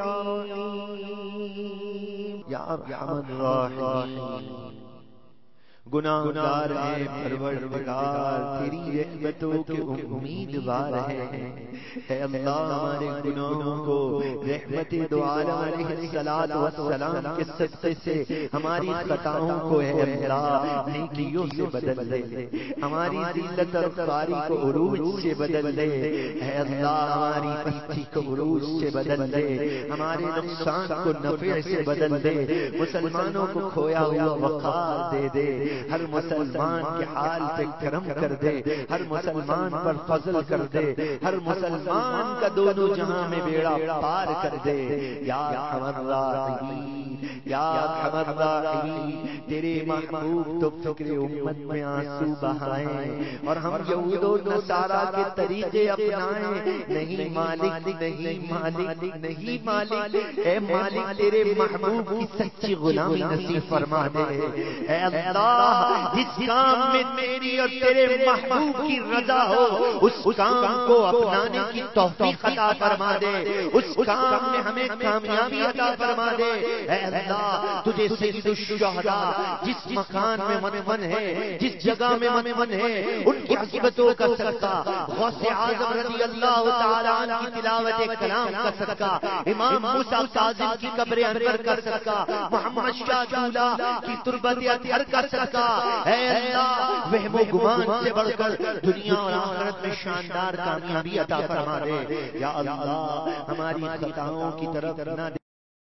رحیم یا ارحم الراحمین۔ گناہگار ہیں پروردگار، تیری رحمتوں کے امیدوار ہیں۔ اے اللہ ہمارے گناہوں کو رحمت دو عالم علیہ الصلوۃ والسلام کے صدقے سے ہماری خطاؤں کو اے اللہ نیکیوں سے بدل دے، ہماری ذلت اور خواری کو عروج سے بدل دے۔ اے اللہ ہماری پستی کو عروج سے بدل دے، ہمارے نقصان کو نفع سے بدل دے، مسلمانوں کو کھویا ہوا وقار دے دے، ہر مسلمان کے حال پہ کرم کر دے، ہر مسلمان پر فضل کر دے، ہر مسلمان کا دونوں جہاں میں بیڑا پار کر دے۔ یا ارحم الراحمین یا ارحم الراحمین، تیرے محبوب تو فکر امت میں آنسو بہائیں اور ہم یہود و نصارا کے طریقے اپنائیں۔ نہیں مالک، نہیں مالک، نہیں مالک، اے مالک تیرے محبوب کی سچی غلامی نصیب فرما دے۔ اے اللہ جس کام میں تیری اور تیرے محبوب کی رضا ہو اس کام کو اپنانے کی توفیق عطا فرما دے، اس کام میں ہمیں کامیابی عطا فرما دے۔ اے اللہ تجھے سید الشہداء جس مکان میں مدفن ہے، جس جگہ میں مدفن ہے، ان کی عظمتوں کا صدقہ، غوث اعظم رضی اللہ تعالی عنہ کی تلاوت کلام کا صدقہ، امام موسیٰ کاظم کی قبر انور کا صدقہ، محمد شاہ جولا کی تربت اطہر کا صدقہ۔ اے اللہ وہم و گمان سے بڑھ کر دنیا اور آخرت میں شاندار کامیابی عطا فرما دے۔ یا اللہ ہماری خطاؤں کی طرف نہ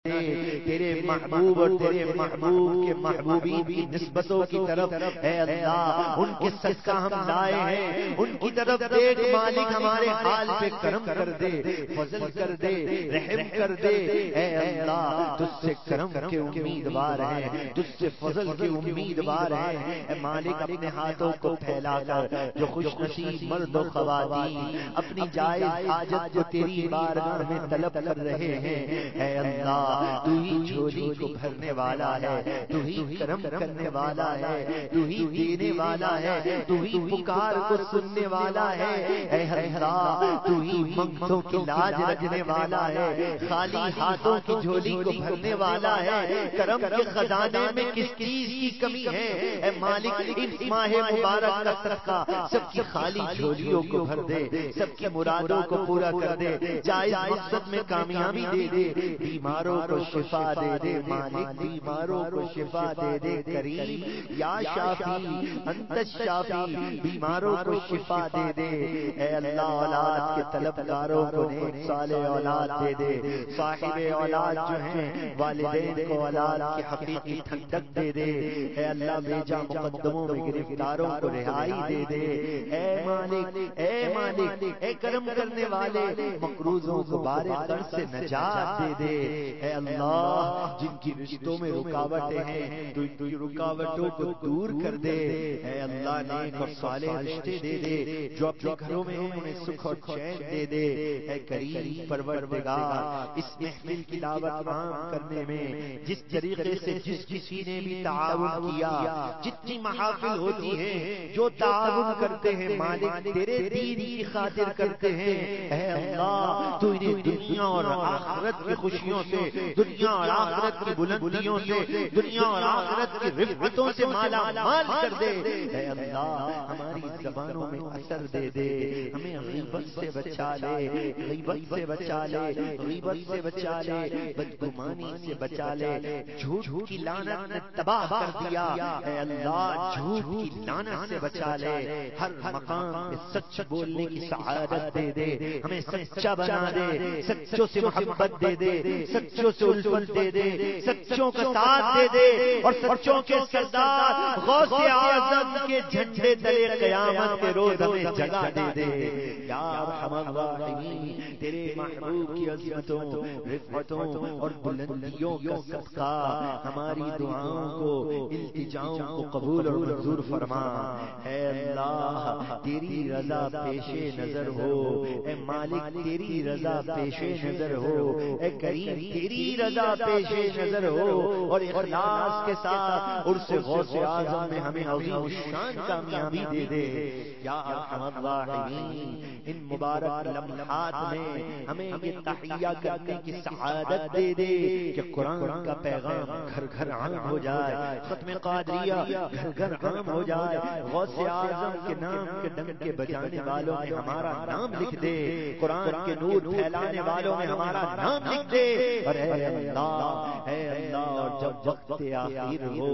تیرے محبوب اور تیرے محبوب کے محبوبین کی نسبتوں کی طرف اے اللہ ان کے صدقہ ہم لائے ہیں، ان کی طرف دیکھ مالک، ہمارے حال پہ کرم کر دے، فضل کر دے، رحم کر دے اے اللہ، تجھ سے کرم کے امیدوار ہیں، تجھ سے فضل کے امیدوار ہیں اے مالک۔ اپنے ہاتھوں کو پھیلا کر جو خوش نصیب مرد و خواتین اپنی جائز حاجت کو تیری بارگاہ میں طلب کر رہے ہیں اے اللہ، تو ہی جھولی کو بھرنے والا ہے، تو ہی کرم کرنے والا ہے، تو ہی دینے والا ہے، تو ہی پکار کو سننے والا ہے اے اللہ، تو ہی منگتوں کی لاج رکھنے والا ہے، خالی ہاتھوں کی جھولی کو بھرنے والا ہے۔ کرم کے خزانے میں کس چیز کی کمی ہے اے مالک، اس ماہ مبارک کا صدقہ سب کی خالی جھولیوں کو بھر دے، سب کی مرادوں کو پورا کر دے، جائز مقصد میں کامیابی دے دے، بیماروں کو شفا دے دے مالک، بیماروں کو شفا دے دے کریم یا شافی انت الشافی، بیماروں کو شفا دے دے اے اللہ۔ اولاد کے طلبگاروں کو نیک صالح اولاد دے دے، صاحب اولاد جو ہیں والدین کو اولاد کی حقیقی ٹھنڈک دے دے اے اللہ، بیجا مقدموں میں گرفتاروں کو رہائی دے دے اے مالک، اے مالک، اے کرم کرنے والے، مقروضوں کو بار قرض سے نجات دے دے اے اللہ۔ جن کی رشتوں میں رکاوٹیں ہیں تو ان کی رکاوٹوں کو دور کر دے اے اللہ، نیک اور صالح رشتے دے دے، جو اپنے گھروں میں ہیں انہیں سکھ اور چین دے دے اے کریم پروردگار۔ اس محفل کی دعوت عام کرنے میں جس طریقے سے جس کسی نے بھی تعاون کیا، جتنی محافل ہوتی ہیں جو تعاون کرتے ہیں مالک تیرے دین کی خاطر کرتے ہیں اے اللہ، تو انہیں دنیا اور آخرت کی خوشیوں سے، دنیا اور آخرت کی بلندیوں سے، دنیا اور آخرت کی رفعتوں سے مالا مال کر دے اے اللہ۔ ہماری زبانوں میں اثر دے دے، ہمیں غیبت سے بچا لے، غیبت سے بچا لے، غیبت سے بچا لے، بدگمانی سے بچا لے، جھوٹ کی لعنت نے تباہ کر دیا اے اللہ، جھوٹ کی لعنت سے بچا لے، ہر مقام پہ سچ بولنے کی سعادت دے دے، ہمیں سچا بنا دے، سچوں سے محبت دے دے، سچوں سے الفت دے دے، سچوں کا ساتھ دے دے، اور سچوں کے سردار غوث اعظم کے جھنڈے تلے قیامت کے روز ہمیں جگہ دے دے یا ارحم الراحمین۔ تیرے محبوب کی عظمتوں، رفعتوں اور بلندیوں کا صدقہ ہماری دعاؤں کو، التجاؤں کو قبول اور منظور فرما اے اللہ۔ تیری رضا پیش نظر ہو اے مالک، تیری رضا پیش نظر ہو اے کریم، تیری رضا پیش نظر ہو، اور اخلاص کے ساتھ عرس غوث اعظم میں ہمیں عظیم شان کامیابی دے دے یا ارحم الراحمین۔ ان مبارک لمحات میں ہمیں یہ تحیہ کرنے کی سعادت دے دے کہ قرآن کا پیغام گھر گھر عام ہو جائے، ختم قادریہ گھر گھر عام ہو جائے، غوث اعظم کے نام کے ڈنکے بجانے والوں میں ہمارا نام لکھ دے، قرآن کے نور پھیلانے والوں میں ہمارا نام لکھ دے اور اے اللہ، اے اللہ، اور جب وقت آخر ہو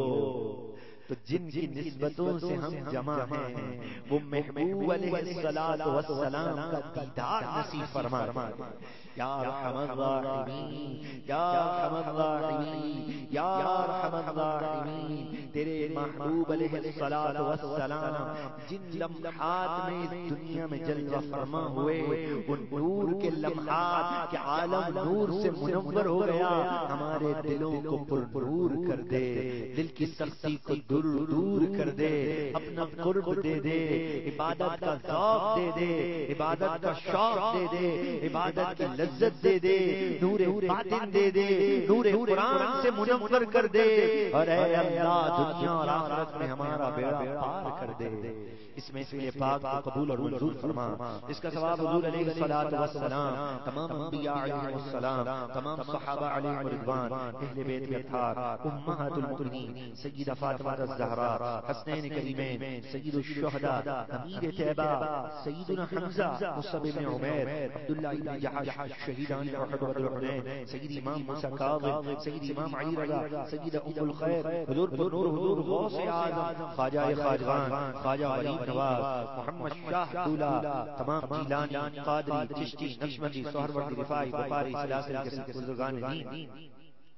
تو جن کی نسبتوں سے ہم جمع ہیں وہ محبوب علیہ الصلوۃ والسلام کا دیدار نصیب فرما یا ارحم الراحمین، یا ارحم الراحمین، یا ارحم الراحمین۔ تیرے محبوب علیہ الصلوۃ والسلام جن لمحات میں اس دنیا میں جلوہ فرما ہوئے، ان نور کے لمحات کہ عالم نور سے منور ہو گیا، ہمارے دلوں کو پر نور کر دے، دل کی سختی کو دور کر دے، اپنا قرب دے دے، عبادت کا ذوق دے دے، عبادت کا شوق دے دے، عبادت کی لذت دے دے، نور باطن دے دے، نور قرآن سے منور کر دے، اور اے اللہ دنیا اور آخرت میں ہمارا بیڑا پار کر دے۔ اس میں سے پاک کو قبول اور منظور فرما، اس کا ثواب حضور علیہ الصلوۃ والسلام، تمام انبیاء علیہ السلام، تمام صحابہ علیہ رضوان، اہل بیت اطہار، امہات المؤمنین، سیدہ فاطمہ الزہرا، حسنین کریمین، سید الشہداء، امیر طیبہ، سیدنا حمزہ، مصعب بن عمیر، عبداللہ بن جحش، شہیدان احد والحنین، سید امام موسیٰ کاظم، سید امام علی رضا، سید ام الخیر، حضور پر نور، حضور غوث اعظم، خواجہ خواجگان، خواجہ غریب نواز، محمد شاہ دولا، تمام جیلانی، قادری، چشتی، نقشبندی، سہروردی، رفاعی، بخاری، سلاسل کے بزرگان دین،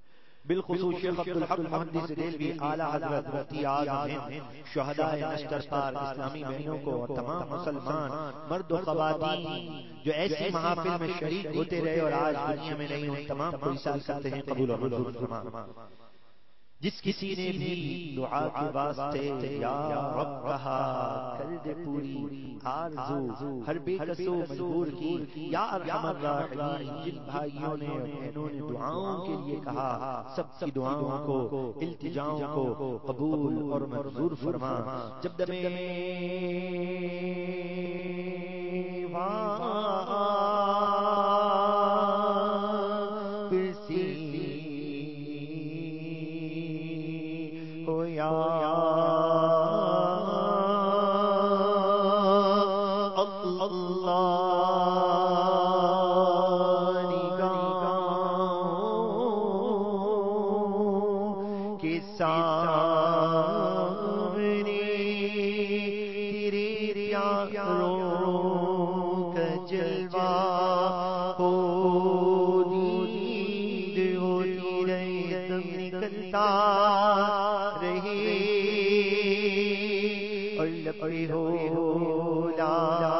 بالخصوص شیخ عبدالحق المحدث دہلوی، اعلیٰ حضرت مفتی اعظم ہند، شہداء نشترپار، اسلامی بہنوں کو اور تمام مسلمان مرد و خواتین جو ایسی محافل میں شریک ہوتے رہے اور آج دنیا میں نہیں، ان تمام کو ایصال کرتے ہیں قبول اور منظور فرما۔ جس کسی نے بھی دعا کے واسطے یا رب کہا، کر دے پوری آرزو ہر بے کسو مجبور کی، یا ارحم الراحمین۔ جن بھائیوں نے اور بہنوں نے دعاؤں کے لیے کہا، سب کی دعاؤں کو، التجاؤں کو قبول اور منظور فرما۔ جب دمے رہی اور لبے ہو لا